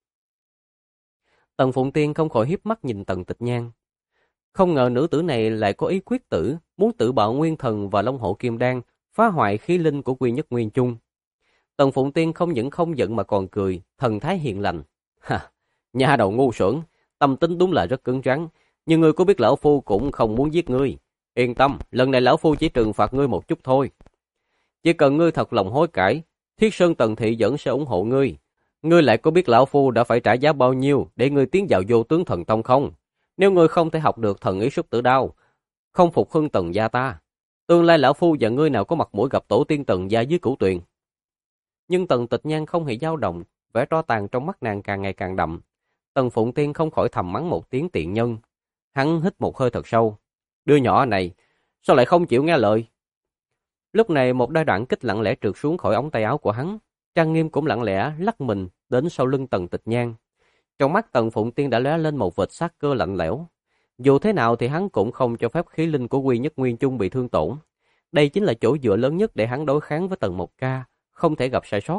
Tần Phụng Tiên không khỏi hiếp mắt nhìn Tần Tịch Nhan. Không ngờ nữ tử này lại có ý quyết tử, muốn tự bạo nguyên thần và Long Hổ Kim Đan, phá hoại khí linh của quy nhất nguyên chung. Tần Phụng Tiên không những không giận mà còn cười, thần thái hiền lành. Ha, nha đầu ngu xuẩn, tâm tính đúng là rất cứng rắn, nhưng ngươi có biết lão phu cũng không muốn giết ngươi. Yên tâm, lần này lão phu chỉ trừng phạt ngươi một chút thôi. Chỉ cần ngươi thật lòng hối cải, Thiết Sơn Tần Thị vẫn sẽ ủng hộ ngươi. Ngươi lại có biết lão phu đã phải trả giá bao nhiêu để ngươi tiến vào Vô Tướng Thần Tông không? Nếu ngươi không thể học được thần ý xúc tử đao, không phục hưng Tần gia ta, tương lai lão phu và ngươi nào có mặt mũi gặp tổ tiên Tần gia dưới Cửu Tuyền. Nhưng Tần Tịch Nhan không hề dao động, vẻ tro tàn trong mắt nàng càng ngày càng đậm. Tần Phụng Tiên không khỏi thầm mắng một tiếng tiện nhân. Hắn hít một hơi thật sâu. Đứa nhỏ này, sao lại không chịu nghe lời? Lúc này một đai đoạn kích lặng lẽ trượt xuống khỏi ống tay áo của hắn. Trang Nghiêm cũng lặng lẽ lắc mình đến sau lưng Tần Tịch Nhan. Trong mắt Tần Phụng Tiên đã lóe lên một vệt sát cơ lạnh lẽo. Dù thế nào thì hắn cũng không cho phép khí linh của Quy Nhất Nguyên Chung bị thương tổn. Đây chính là chỗ dựa lớn nhất để hắn đối kháng với Tần Mộc Ca, không thể gặp sai sót.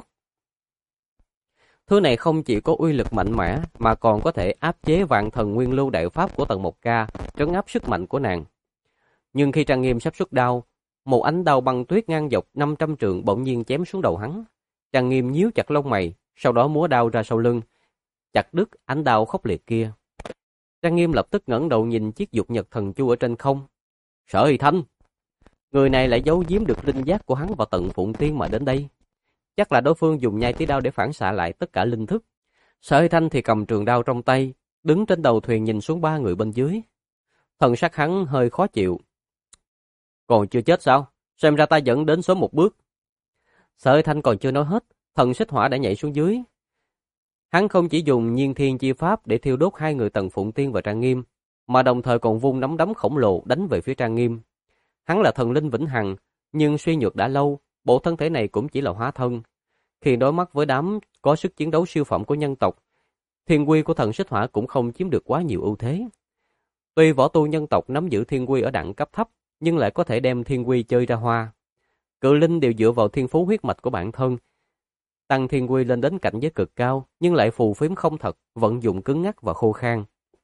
Thứ này không chỉ có uy lực mạnh mẽ mà còn có thể áp chế vạn thần nguyên lưu đại pháp của Tần Mộc Ca, trấn áp sức mạnh của nàng. Nhưng khi Trang Nghiêm sắp xuất đao, một ánh đao băng tuyết ngang dọc 500 trượng bỗng nhiên chém xuống đầu hắn. Trang Nghiêm nhíu chặt lông mày, sau đó múa đao ra sau lưng, chặt đứt ánh đao khốc liệt kia. Trang Nghiêm lập tức ngẩng đầu nhìn chiếc dục nhật thần chu ở trên không. Sở Hy Thanh, người này lại giấu giếm được linh giác của hắn vào tận Phụng Tiên mà đến đây. Chắc là đối phương dùng nhai tí đao để phản xạ lại tất cả linh thức. Sở Hy Thanh thì cầm trường đao trong tay, đứng trên đầu thuyền nhìn xuống ba người bên dưới. Thần sắc hắn hơi khó chịu. Còn chưa chết sao? Xem ra ta dẫn đến sớm một bước. Sở Hy Thanh còn chưa nói hết, thần xích hỏa đã nhảy xuống dưới. Hắn không chỉ dùng nhiên thiên chi pháp để thiêu đốt hai người Tần Phụng Tiên và Trang Nghiêm, mà đồng thời còn vung nắm đấm khổng lồ đánh về phía Trang Nghiêm. Hắn là thần linh vĩnh hằng, nhưng suy nhược đã lâu, bộ thân thể này cũng chỉ là hóa thân. Khi đối mặt với đám có sức chiến đấu siêu phẩm của nhân tộc, thiên quy của thần xích hỏa cũng không chiếm được quá nhiều ưu thế. Tuy võ tu nhân tộc nắm giữ thiên quy ở đẳng cấp thấp, nhưng lại có thể đem thiên quy chơi ra hoa. Cự linh đều dựa vào thiên phú huyết mạch của bản thân, tăng thiên quy lên đến cảnh giới cực cao, nhưng lại phù phiếm không thật, vận dụng cứng ngắc và khô khan.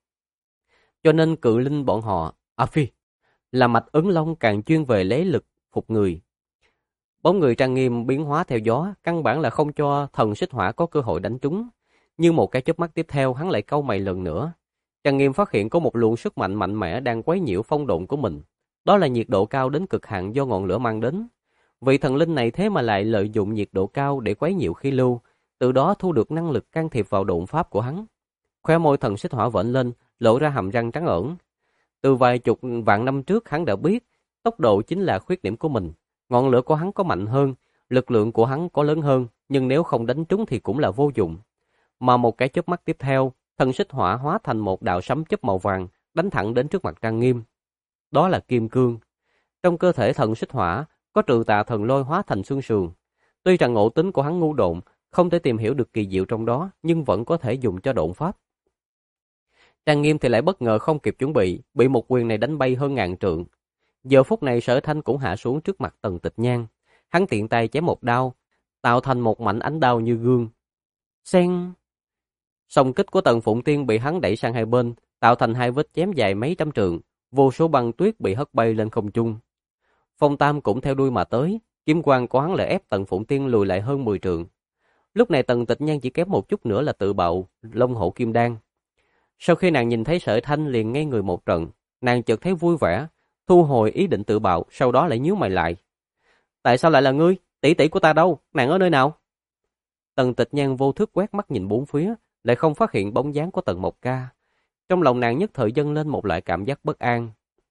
Cho nên cự linh bọn họ, phi, là mạch ứng long càng chuyên về lấy lực phục người. Bóng người Trang Nghiêm biến hóa theo gió, căn bản là không cho thần xích hỏa có cơ hội đánh trúng. Nhưng một cái chớp mắt tiếp theo, hắn lại cau mày lần nữa. Trang Nghiêm phát hiện có một luồng sức mạnh mạnh mẽ đang quấy nhiễu phong độn của mình. Đó là nhiệt độ cao đến cực hạn do ngọn lửa mang đến. Vị thần linh này thế mà lại lợi dụng nhiệt độ cao để quấy nhiễu khí lưu, từ đó thu được năng lực can thiệp vào độn pháp của hắn. Khóe môi thần xích hỏa vểnh lên, lộ ra hàm răng trắng ẩn. Từ vài chục vạn năm trước hắn đã biết, tốc độ chính là khuyết điểm của mình. Ngọn lửa của hắn có mạnh hơn, lực lượng của hắn có lớn hơn, nhưng nếu không đánh trúng thì cũng là vô dụng. Mà một cái chớp mắt tiếp theo, thần xích hỏa hóa thành một đạo sấm chớp màu vàng, đánh thẳng đến trước mặt Trang Nghiêm. Đó là kim cương. Trong cơ thể thần xích hỏa có trừ tà thần lôi hóa thành xương sườn. Tuy rằng ngộ tính của hắn ngu độn, không thể tìm hiểu được kỳ diệu trong đó, nhưng vẫn có thể dùng cho độn pháp. Trang Nghiêm thì lại bất ngờ không kịp chuẩn bị một quyền này đánh bay hơn ngàn trượng. Giờ phút này Sở Thanh cũng hạ xuống trước mặt Tần Tịch Nhan. Hắn tiện tay chém một đao, tạo thành một mảnh ánh đao như gương. Xen. Song kích của Tần Phụng Tiên bị hắn đẩy sang hai bên, tạo thành hai vết chém dài mấy trăm trượng, vô số băng tuyết bị hất bay lên không trung. Phong Tam cũng theo đuôi mà tới, kiếm quang của hắn lại ép Tần Phụng Tiên lùi lại hơn 10 trượng. Lúc này Tần Tịch Nhan chỉ kém một chút nữa là tự bạo Long Hổ Kim Đan. Sau khi nàng nhìn thấy Sở Thanh liền ngây người một trận, nàng chợt thấy vui vẻ, thu hồi ý định tự bạo, sau đó lại nhíu mày lại. Tại sao lại là ngươi? Tỷ tỷ của ta đâu? Nàng ở nơi nào? Tần Tịch Nhan vô thức quét mắt nhìn bốn phía, lại không phát hiện bóng dáng của Tần Mộc Ca. Trong lòng nàng nhất thời dâng lên một loại cảm giác bất an.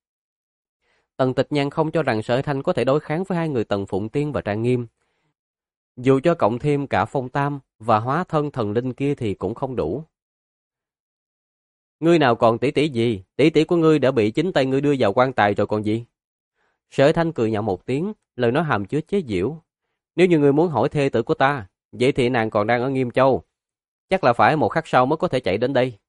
Tần Tịch Nhan không cho rằng Sở Thanh có thể đối kháng với hai người Tần Phụng Tiên và Trang Nghiêm. Dù cho cộng thêm cả Phong Tam và hóa thân thần linh kia thì cũng không đủ. Ngươi nào còn tỷ tỷ gì? Tỷ tỷ của ngươi đã bị chính tay ngươi đưa vào quan tài rồi còn gì? Sở Thanh cười nhạo một tiếng, lời nói hàm chứa chế giễu. Nếu như ngươi muốn hỏi thê tử của ta, vậy thì nàng còn đang ở Nghiêm Châu. Chắc là phải một khắc sau mới có thể chạy đến đây.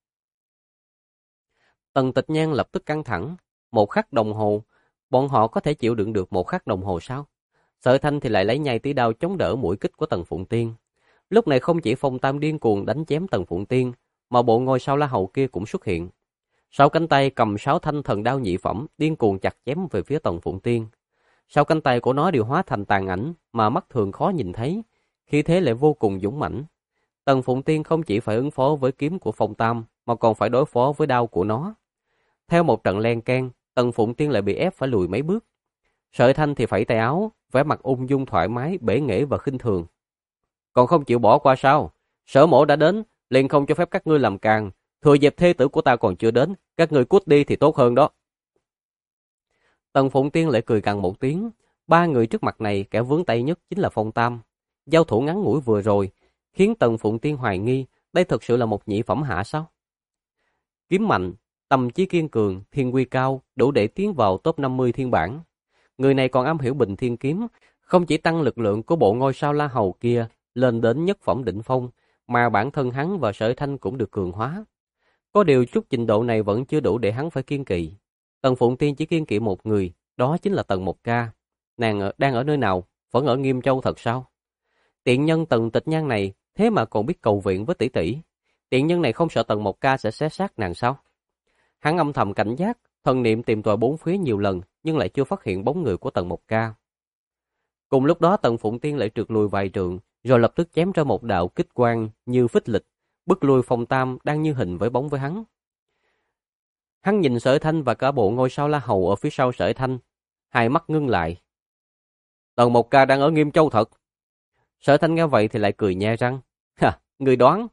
Tần Tịch Nhan lập tức căng thẳng. Một khắc đồng hồ, bọn họ có thể chịu đựng được một khắc đồng hồ sao? Sở Thanh thì lại lấy nhai tí đao chống đỡ mũi kích của Tần Phụng Tiên. Lúc này không chỉ Phong Tam điên cuồng đánh chém Tần Phụng Tiên, mà bộ ngôi sao La Hầu kia cũng xuất hiện. 6 cánh tay cầm 6 thanh thần đao nhị phẩm điên cuồng chặt chém về phía Tần Phụng Tiên. 6 cánh tay của nó đều hóa thành tàn ảnh mà mắt thường khó nhìn thấy, khí thế lại vô cùng dũng mãnh. Tần Phụng Tiên không chỉ phải ứng phó với kiếm của Phong Tam, mà còn phải đối phó với đao của nó. Theo một trận len keng, Tần Phụng Tiên lại bị ép phải lùi mấy bước. Sở Thanh thì phẩy tay áo, vẻ mặt ung dung thoải mái, bể nghệ và khinh thường. Còn không chịu bỏ qua sao? Sở mổ đã đến, liền không cho phép các ngươi làm càng. Thừa dịp thê tử của ta còn chưa đến, các ngươi cút đi thì tốt hơn đó. Tần Phụng Tiên lại cười gằn một tiếng. Ba người trước mặt này, kẻ vướng tay nhất chính là Phong Tam. Giao thủ ngắn ngủi vừa rồi, khiến Tần Phụng Tiên hoài nghi, đây thực sự là một nhị phẩm hạ sao? Kiếm mạnh, tâm trí kiên cường, thiên quy cao, đủ để tiến vào top 50 thiên bản. Người này còn am hiểu bình thiên kiếm, không chỉ tăng lực lượng của bộ ngôi sao La Hầu kia lên đến nhất phẩm đỉnh phong, mà bản thân hắn và Sở Thanh cũng được cường hóa. Có điều chút trình độ này vẫn chưa đủ để hắn phải kiên kỵ. Tần Phụng Tiên chỉ kiên kỵ một người, đó chính là Tần Mộc Ca. Đang ở nơi nào? Vẫn ở Nghiêm Châu thật sao? Tiện nhân Tần Tịch Nhan này thế mà còn biết cầu viện với tỷ tỷ. Tiện nhân này không sợ Tần Mộc Ca sẽ xé xác nàng sao? Hắn âm thầm cảnh giác, thần niệm tìm tòi bốn phía nhiều lần nhưng lại chưa phát hiện bóng người của Tần Mộc Ca. Cùng lúc đó Tần Phụng Tiên lại trượt lùi vài trượng, rồi lập tức chém ra một đạo kích quang như phích lịch, bức lui Phong Tam đang như hình với bóng với hắn. Hắn nhìn Sở Thanh và cả bộ ngôi sao La Hầu ở phía sau Sở Thanh, hai mắt ngưng lại. Tần Mộc Ca đang ở Nghiêm Châu thật. Sở Thanh nghe vậy thì lại cười nhe răng. Ha, người đoán.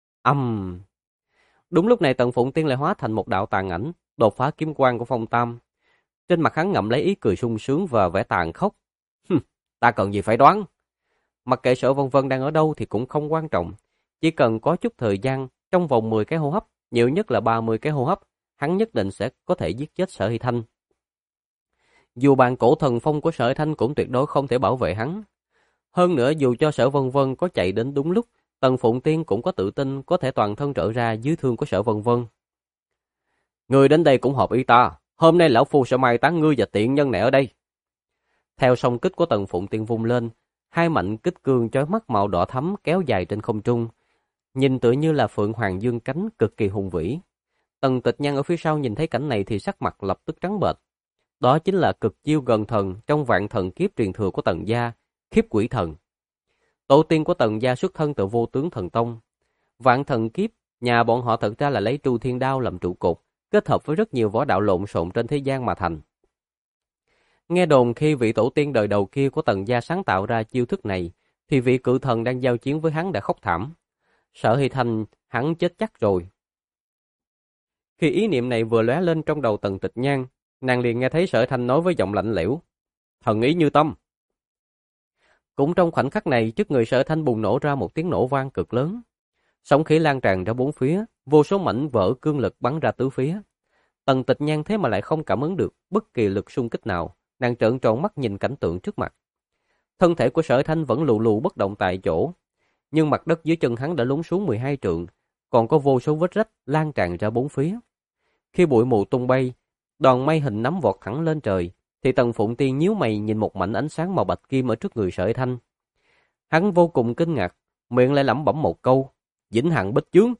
Đúng lúc này Tần Phụng Tiên lại hóa thành một đạo tàn ảnh, đột phá kiếm quang của Phong Tam. Trên mặt hắn ngậm lấy ý cười sung sướng và vẻ tàn khốc. Ta cần gì phải đoán. Mặc kệ Sở Vân Vân đang ở đâu thì cũng không quan trọng. Chỉ cần có chút thời gian, trong vòng 10 cái hô hấp, nhiều nhất là 30 cái hô hấp, hắn nhất định sẽ có thể giết chết Sở Hy Thanh. Dù bàn cổ thần phong của Sở Hy Thanh cũng tuyệt đối không thể bảo vệ hắn. Hơn nữa dù cho Sở Vân Vân có chạy đến đúng lúc, Tần Phụng Tiên cũng có tự tin có thể toàn thân trở ra dưới thương của Sở Vân Vân. Ngươi đến đây cũng hợp ý ta, hôm nay lão phu sẽ mai táng ngươi và tiện nhân này ở đây. Theo song kích của Tần Phụng Tiên vung lên, hai mạnh kích cương chói mắt màu đỏ thắm kéo dài trên không trung, nhìn tựa như là phượng hoàng dương cánh cực kỳ hùng vĩ. Tần Tịch Nhan ở phía sau nhìn thấy cảnh này thì sắc mặt lập tức trắng bệch. Đó chính là cực chiêu gần thần trong vạn thần kiếp truyền thừa của Tần gia, Khiếp Quỷ Thần. Tổ tiên của Tần gia xuất thân từ Vô Tướng Thần Tông. Vạn thần kiếp, nhà bọn họ thật ra là lấy Tru Thiên Đao làm trụ cột, kết hợp với rất nhiều võ đạo lộn xộn trên thế gian mà thành. Nghe đồn khi vị tổ tiên đời đầu kia của Tần gia sáng tạo ra chiêu thức này, thì vị cự thần đang giao chiến với hắn đã khóc thảm. Sở Hy Thanh, hắn chết chắc rồi. Khi ý niệm này vừa lóe lên trong đầu Tần Tịch Nhan, nàng liền nghe thấy Sở Thanh nói với giọng lạnh lẽo: "Thần ý như tâm." Cũng trong khoảnh khắc này, trước người Sở Thanh bùng nổ ra một tiếng nổ vang cực lớn. Sóng khí lan tràn ra bốn phía, vô số mảnh vỡ cương lực bắn ra tứ phía. Tần Tịch Nhan thế mà lại không cảm ứng được bất kỳ lực xung kích nào, nàng trợn tròn mắt nhìn cảnh tượng trước mặt. Thân thể của Sở Thanh vẫn lù lù bất động tại chỗ, nhưng mặt đất dưới chân hắn đã lún xuống 12 trượng, còn có vô số vết rách lan tràn ra bốn phía. Khi bụi mù tung bay, đoàn mây hình nắm vọt thẳng lên trời, thì Tần Phụng Tiên nhíu mày nhìn một mảnh ánh sáng màu bạch kim ở trước người Sở Thanh. Hắn vô cùng kinh ngạc, miệng lại lẩm bẩm một câu: "Vĩnh hằng bích chướng."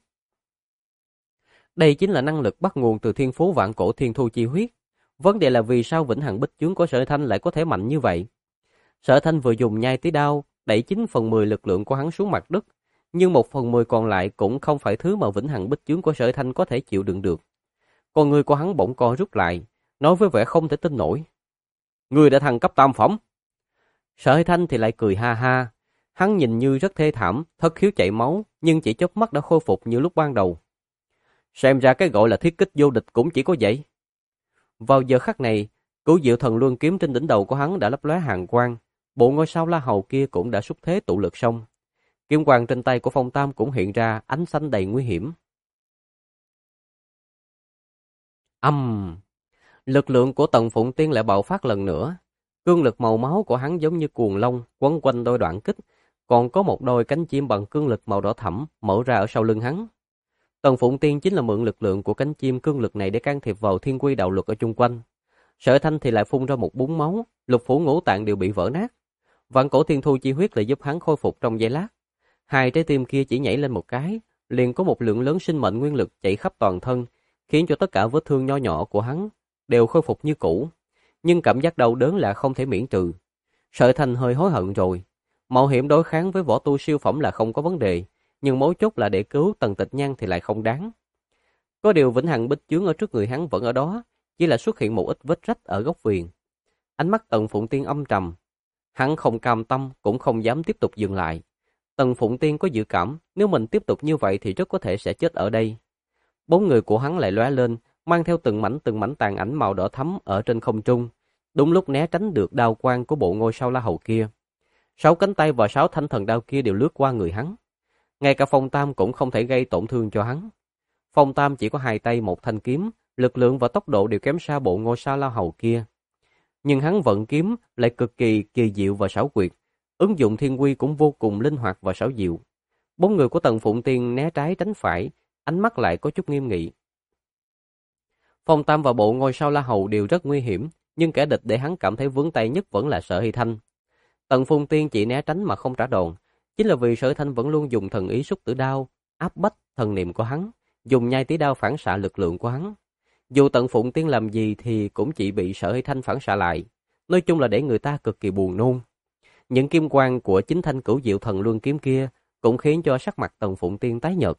Đây chính là năng lực bắt nguồn từ thiên phú vạn cổ thiên thu chi huyết. Vấn đề là vì sao vĩnh hằng bích chướng của Sở Thanh lại có thể mạnh như vậy? Sở Thanh vừa dùng nhai tí đao đẩy 9/10 lực lượng của hắn xuống mặt đất, nhưng 1/10 còn lại cũng không phải thứ mà vĩnh hằng bích chướng của Sở Thanh có thể chịu đựng được. Con người của hắn bỗng co rút lại, nói với vẻ không thể tin nổi: "Ngươi đã thăng cấp tam phẩm." Sở Thanh thì lại cười ha ha. Hắn nhìn như rất thê thảm, thất khiếu chảy máu, nhưng chỉ chớp mắt đã khôi phục như lúc ban đầu. Xem ra cái gọi là thiết kích vô địch cũng chỉ có vậy. Vào giờ khắc này, Cửu Diệu Thần Luân kiếm trên đỉnh đầu của hắn đã lấp lóe hàn quang, bộ ngôi sao La Hầu kia cũng đã xúc thế tụ lực xong. Kiếm quang trên tay của Phong Tam cũng hiện ra ánh xanh đầy nguy hiểm. Lực lượng của Tần Phụng Tiên lại bạo phát lần nữa. Cương lực màu máu của hắn giống như cuồng long quấn quanh đôi đoạn kích, còn có một đôi cánh chim bằng cương lực màu đỏ thẫm mở ra ở sau lưng hắn. Tần Phụng Tiên chính là mượn lực lượng của cánh chim cương lực này để can thiệp vào thiên quy đạo luật ở chung quanh. Sở Thanh thì lại phun ra một búng máu, lục phủ ngũ tạng đều bị vỡ nát. Vạn cổ thiên thu chi huyết lại giúp hắn khôi phục trong giây lát. Hai trái tim kia chỉ nhảy lên một cái, liền có một lượng lớn sinh mệnh nguyên lực chạy khắp toàn thân, khiến cho tất cả vết thương nho nhỏ của hắn đều khôi phục như cũ. Nhưng cảm giác đau đớn là không thể miễn trừ. Sở Thanh hơi hối hận rồi. Mạo hiểm đối kháng với võ tu siêu phẩm là không có vấn đề, nhưng mấu chốt là để cứu Tần Tịch Nhan thì lại không đáng. Có điều vĩnh hằng bích chướng ở trước người hắn vẫn ở đó, chỉ là xuất hiện một ít vết rách ở góc viền. Ánh mắt Tần Phụng Tiên âm trầm. Hắn không cam tâm cũng không dám tiếp tục dừng lại. Tần Phụng Tiên có dự cảm nếu mình tiếp tục như vậy thì rất có thể sẽ chết ở đây. Bóng người của hắn lại lóe lên, mang theo từng mảnh tàn ảnh màu đỏ thắm ở trên không trung, đúng lúc né tránh được đao quang của bộ ngôi sao La Hầu kia. 6 cánh tay và 6 thanh thần đao kia đều lướt qua người hắn. Ngay cả Phong Tam cũng không thể gây tổn thương cho hắn. Phong Tam chỉ có 2 tay một thanh kiếm, lực lượng và tốc độ đều kém xa bộ ngôi sao La Hầu kia. Nhưng hắn vận kiếm lại cực kỳ kỳ diệu và xảo quyệt, ứng dụng thiên quy cũng vô cùng linh hoạt và xảo diệu. Bóng người của Tần Phụng Tiên né trái tránh phải, ánh mắt lại có chút nghiêm nghị. Phong Tam và bộ ngôi sao La Hầu đều rất nguy hiểm, nhưng kẻ địch để hắn cảm thấy vướng tay nhất vẫn là Sở Hy Thanh. Tần Phùng Tiên chỉ né tránh mà không trả đòn, chính là vì Sở Hy Thanh vẫn luôn dùng thần ý xúc tử đao, áp bách thần niệm của hắn, dùng nhai tí đao phản xạ lực lượng của hắn. Dù Tần Phụng Tiên làm gì thì cũng chỉ bị Sở Hy Thanh phản xạ lại, nói chung là để người ta cực kỳ buồn nôn. Những kim quang của chính thanh cửu diệu thần luân kiếm kia cũng khiến cho sắc mặt Tần Phụng Tiên tái nhợt.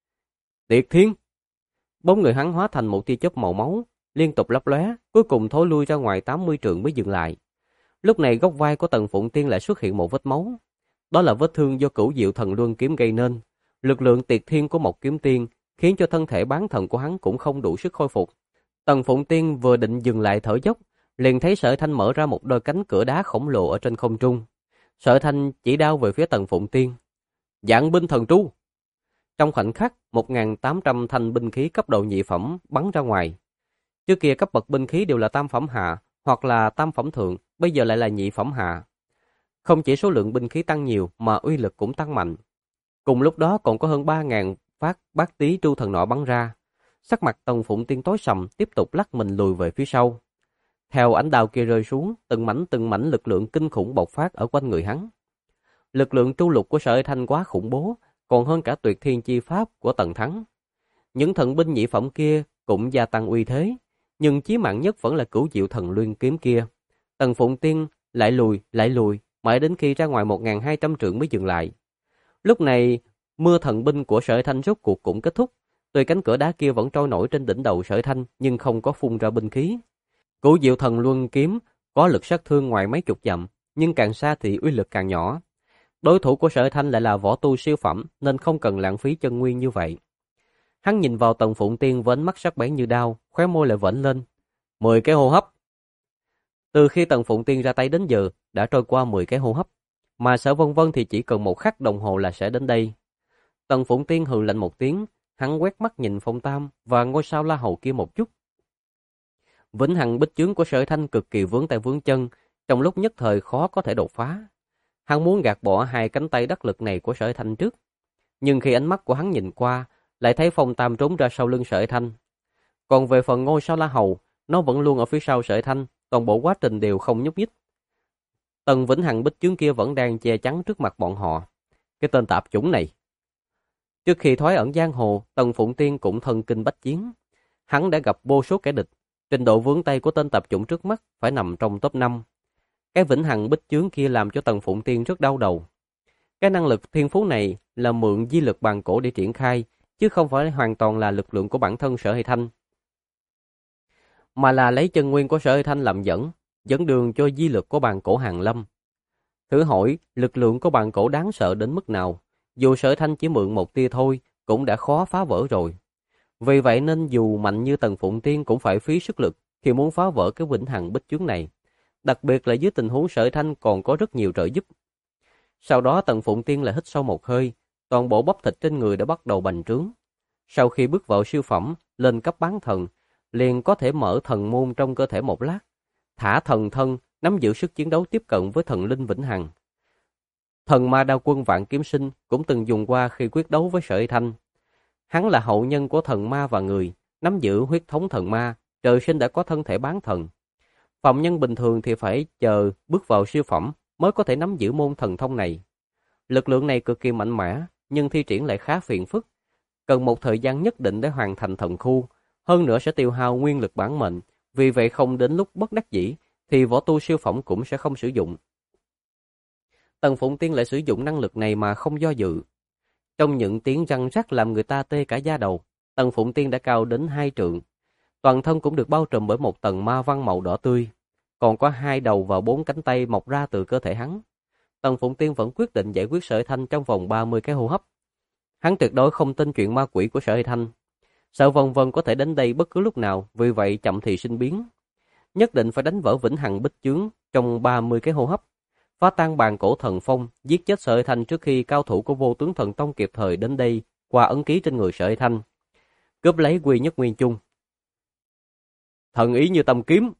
Tiệt Thiên! Bóng người hắn hóa thành một tia chớp màu máu, liên tục lấp lóe, cuối cùng thối lui ra ngoài 80 trượng mới dừng lại. Lúc này góc vai của Tần Phụng Tiên lại xuất hiện một vết máu. Đó là vết thương do cửu diệu thần luân kiếm gây nên. Lực lượng tiệt thiên của Mộc Kiếm Tiên khiến cho thân thể bán thần của hắn cũng không đủ sức khôi phục. Tần Phụng Tiên vừa định dừng lại thở dốc, liền thấy Sở Thanh mở ra một đôi cánh cửa đá khổng lồ ở trên không trung. Sở Thanh chỉ đao về phía Tần Phụng Tiên. Dạng binh thần tru. Trong khoảnh khắc, 1.800 thanh binh khí cấp độ nhị phẩm bắn ra ngoài. Trước kia cấp bậc binh khí đều là tam phẩm hạ hoặc là tam phẩm thượng, bây giờ lại là nhị phẩm hạ. Không chỉ số lượng binh khí tăng nhiều mà uy lực cũng tăng mạnh. Cùng lúc đó còn có hơn 3.000 phát bát tí tru thần nọ bắn ra. Sắc mặt Tần Phụng Tiên tối sầm, tiếp tục lắc mình lùi về phía sau. Theo ánh đao kia rơi xuống, từng mảnh lực lượng kinh khủng bộc phát ở quanh người hắn. Lực lượng tru lục của Sở Hy Thanh quá khủng bố, còn hơn cả tuyệt thiên chi pháp của Tần Thắng. Những thần binh nhị phẩm kia cũng gia tăng uy thế, nhưng chí mạng nhất vẫn là cửu diệu thần luân kiếm kia. Tần Phụng Tiên lại lùi, mãi đến khi ra ngoài 1.200 trượng mới dừng lại. Lúc này, mưa thần binh của Sở Hy Thanh rốt cuộc cũng kết thúc. Tuy cánh cửa đá kia vẫn trôi nổi trên đỉnh đầu Sở Hy Thanh, nhưng không có phun ra binh khí. Cửu diệu thần luân kiếm có lực sát thương ngoài mấy chục dặm, nhưng càng xa thì uy lực càng nhỏ. Đối thủ của Sở Hy Thanh lại là võ tu siêu phẩm, nên không cần lãng phí chân nguyên như vậy. Hắn nhìn vào Tần Phụng Tiên với ánh mắt sắc bén như đao, khóe môi lại vểnh lên. 10 cái hô hấp. Từ khi Tần Phụng Tiên ra tay đến giờ, đã trôi qua 10 cái hô hấp, mà Sở Vân Vân thì chỉ cần một khắc đồng hồ là sẽ đến đây. Tần Phụng Tiên hừ lạnh một tiếng, hắn quét mắt nhìn Phong Tam và ngôi sao La Hầu kia một chút. Vĩnh hằng bích chướng của Sở Hy Thanh cực kỳ vướng tay vướng chân, trong lúc nhất thời khó có thể đột phá. Hắn muốn gạt bỏ hai cánh tay đắc lực này của Sở Hy Thanh trước, nhưng khi ánh mắt của hắn nhìn qua, lại thấy Phong Tam trốn ra sau lưng Sở Hy Thanh. Còn về phần ngôi sao La Hầu, nó vẫn luôn ở phía sau Sở Hy Thanh, toàn bộ quá trình đều không nhúc nhích. Tần Vĩnh Hằng bích chướng kia vẫn đang che chắn trước mặt bọn họ. Cái tên tạp chủng này. Trước khi thoái ẩn giang hồ, Tần Phụng Tiên cũng thân kinh bách chiến. Hắn đã gặp vô số kẻ địch, trình độ vướng tay của tên tạp chủng trước mắt phải nằm trong top 5. Cái Vĩnh Hằng bích chướng kia làm cho Tần Phụng Tiên rất đau đầu. Cái năng lực thiên phú này là mượn di lực bàn cổ để triển khai, chứ không phải hoàn toàn là lực lượng của bản thân Sở Hy Thanh, mà là lấy chân nguyên của Sở Hy Thanh làm dẫn đường cho di lực của bàn cổ Hàn Lâm. Thử hỏi, lực lượng của bàn cổ đáng sợ đến mức nào, dù Sở Hy Thanh chỉ mượn một tia thôi, cũng đã khó phá vỡ rồi. Vì vậy nên dù mạnh như Tần Phụng Tiên cũng phải phí sức lực khi muốn phá vỡ cái Vĩnh Hằng bích chướng này, đặc biệt là dưới tình huống Sở Hy Thanh còn có rất nhiều trợ giúp. Sau đó Tần Phụng Tiên lại hít sâu một hơi, toàn bộ bắp thịt trên người đã bắt đầu bành trướng. Sau khi bước vào siêu phẩm, lên cấp bán thần, liền có thể mở thần môn trong cơ thể một lát, thả thần thân, nắm giữ sức chiến đấu tiếp cận với thần linh Vĩnh Hằng. Thần ma đao quân Vạn Kiếm Sinh cũng từng dùng qua khi quyết đấu với Sở Hy Thanh. Hắn là hậu nhân của thần ma và người, nắm giữ huyết thống thần ma, trời sinh đã có thân thể bán thần. Phạm nhân bình thường thì phải chờ bước vào siêu phẩm mới có thể nắm giữ môn thần thông này. Lực lượng này cực kỳ mạnh mẽ, nhưng thi triển lại khá phiền phức, cần một thời gian nhất định để hoàn thành thần khu, hơn nữa sẽ tiêu hao nguyên lực bản mệnh, vì vậy không đến lúc bất đắc dĩ thì võ tu siêu phẩm cũng sẽ không sử dụng. Tần Phụng Tiên lại sử dụng năng lực này mà không do dự. Trong những tiếng răng rắc làm người ta tê cả da đầu, Tần Phụng Tiên đã cao đến 2 trượng. Toàn thân cũng được bao trùm bởi một tầng ma văn màu đỏ tươi, còn có 2 đầu và 4 cánh tay mọc ra từ cơ thể hắn. Tần Phụng Tiên vẫn quyết định giải quyết Sở Hy Thanh trong vòng 30 cái hô hấp. Hắn tuyệt đối không tin chuyện ma quỷ của Sở Hy Thanh. Sợ Vân Vân có thể đến đây bất cứ lúc nào, vì vậy chậm thì sinh biến. Nhất định phải đánh vỡ Vĩnh Hằng bích chướng trong 30 cái hô hấp, phá tan bàn cổ thần phong, giết chết Sở Hy Thanh trước khi cao thủ của Vô Tướng Thần Tông kịp thời đến đây qua ấn ký trên người Sở Hy Thanh, cướp lấy Quy Nhất Nguyên Chung. Thần ý như tầm kiếm.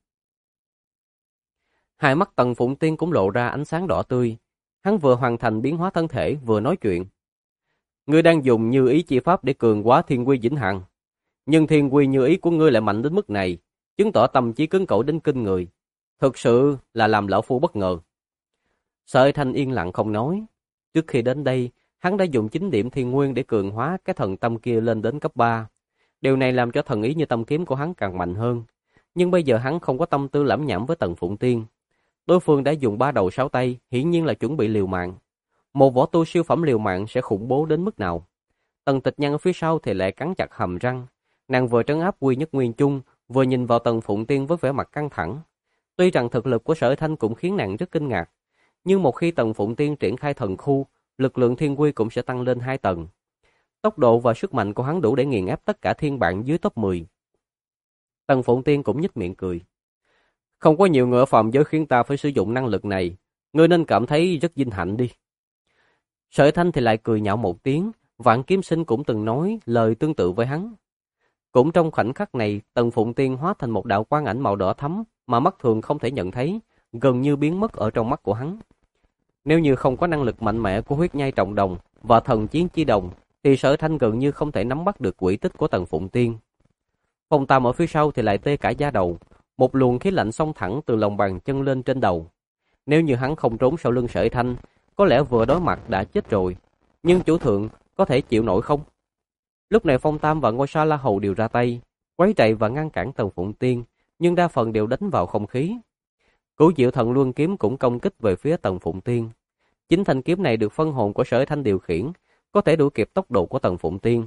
Hai mắt Tần Phụng Tiên cũng lộ ra ánh sáng đỏ tươi. Hắn vừa hoàn thành biến hóa thân thể vừa nói chuyện. Ngươi đang dùng như ý chi pháp để cường hóa thiên quy vĩnh hằng. Nhưng thiên quy như ý của ngươi lại mạnh đến mức này, chứng tỏ tâm trí cứng cỏi đến kinh người. Thực sự là làm lão phu bất ngờ. Sợi Thanh yên lặng không nói. Trước khi đến đây, hắn đã dùng 9 điểm thiên nguyên để cường hóa cái thần tâm kia lên đến cấp 3. Điều này làm cho thần ý như tâm kiếm của hắn càng mạnh hơn. Nhưng bây giờ hắn không có tâm tư lẩm nhẩm với Tần Phụng Tiên. Đối phương đã dùng 3 đầu 6 tay, hiển nhiên là chuẩn bị liều mạng. Một võ tu siêu phẩm liều mạng sẽ khủng bố đến mức nào? Tần Tịch Nhan ở phía sau thì lại cắn chặt hàm răng. Nàng vừa trấn áp Quy Nhất Nguyên Chung, vừa nhìn vào Tần Phụng Tiên với vẻ mặt căng thẳng. Tuy rằng thực lực của Sở Thanh cũng khiến nàng rất kinh ngạc, nhưng một khi Tần Phụng Tiên triển khai thần khu, lực lượng thiên quy cũng sẽ tăng lên 2 tầng. Tốc độ và sức mạnh của hắn đủ để nghiền ép tất cả thiên bảng dưới top 10. Tần Phụng Tiên cũng nhếch miệng cười. Không có nhiều người ở phàm giới khiến ta phải sử dụng năng lực này, ngươi nên cảm thấy rất vinh hạnh đi. Sở Thanh thì lại cười nhạo một tiếng, Vạn Kiếm Sinh cũng từng nói lời tương tự với hắn. Cũng trong khoảnh khắc này, Tần Phụng Tiên hóa thành một đạo quang ảnh màu đỏ thắm mà mắt thường không thể nhận thấy, gần như biến mất ở trong mắt của hắn. Nếu như không có năng lực mạnh mẽ của huyết nhai trọng đồng và thần chiến chi đồng, thì Sở Thanh gần như không thể nắm bắt được quỹ tích của Tần Phụng Tiên. Phong Tam ở phía sau thì lại tê cả da đầu, một luồng khí lạnh xông thẳng từ lòng bàn chân lên trên đầu. Nếu như hắn không trốn sau lưng Sở Thanh, có lẽ vừa đối mặt đã chết rồi. Nhưng chủ thượng có thể chịu nổi không? Lúc này Phong Tam và Ngôi Sa La Hầu đều ra tay, quấy rầy và ngăn cản Tần Phụng Tiên, nhưng đa phần đều đánh vào không khí. Cửu Diệu Thần Luân kiếm cũng công kích về phía Tần Phụng Tiên. Chính thanh kiếm này được phân hồn của Sở Thanh điều khiển, có thể đuổi kịp tốc độ của Tần Phụng Tiên.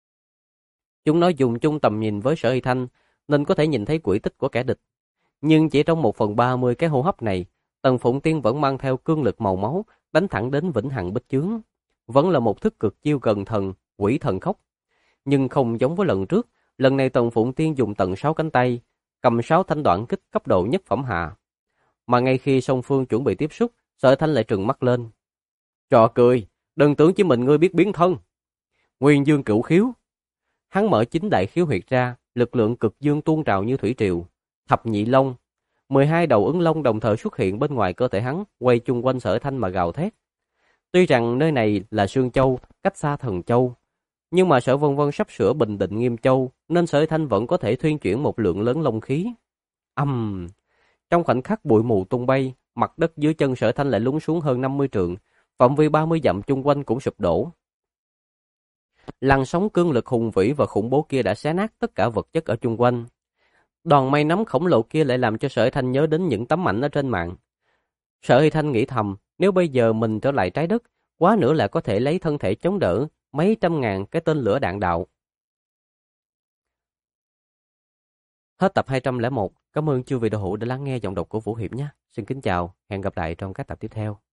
Chúng nó dùng chung tầm nhìn với Sở Thanh, nên có thể nhìn thấy quỹ tích của kẻ địch. Nhưng chỉ trong 1/30 cái hô hấp này, Tần Phụng Tiên vẫn mang theo cương lực màu máu, đánh thẳng đến vĩnh hằng bích chướng. Vẫn là một thức cực chiêu gần thần, quỷ thần khốc. Nhưng không giống với lần trước, lần này Tần Phụng Tiên dùng tận 6 cánh tay, cầm 6 thanh đoạn kích cấp độ nhất phẩm hạ. Mà ngay khi song phương chuẩn bị tiếp xúc, Sở Thanh lại trừng mắt lên. Trò cười, đừng tưởng chỉ mình ngươi biết biến thân. Nguyên Dương Cửu Khiếu. Hắn mở 9 đại khiếu huyệt ra, lực lượng cực dương tuôn trào như thủy triều. Thập nhị long, 12 đầu ứng long đồng thời xuất hiện bên ngoài cơ thể hắn, quay chung quanh Sở Thanh mà gào thét. Tuy rằng nơi này là Sương Châu, cách xa Thần Châu, nhưng mà Sở Vân Vân sắp sửa bình định Nghiêm Châu, nên Sở Thanh vẫn có thể thuyên chuyển một lượng lớn long khí. Trong khoảnh khắc bụi mù tung bay, mặt đất dưới chân Sở Thanh lại lún xuống hơn 50 trượng, phạm vi 30 dặm chung quanh cũng sụp đổ. Làn sóng cương lực hùng vĩ và khủng bố kia đã xé nát tất cả vật chất ở chung quanh. Đòn mây nắm khổng lồ kia lại làm cho Sở Thanh nhớ đến những tấm ảnh ở trên mạng. Sở Thanh nghĩ thầm, nếu bây giờ mình trở lại trái đất, quá nữa là có thể lấy thân thể chống đỡ mấy trăm ngàn cái tên lửa đạn đạo. Hết tập 201. Cảm ơn chư vị đạo hữu đã lắng nghe giọng đọc của Vũ Hiệp nhé. Xin kính chào, hẹn gặp lại trong các tập tiếp theo.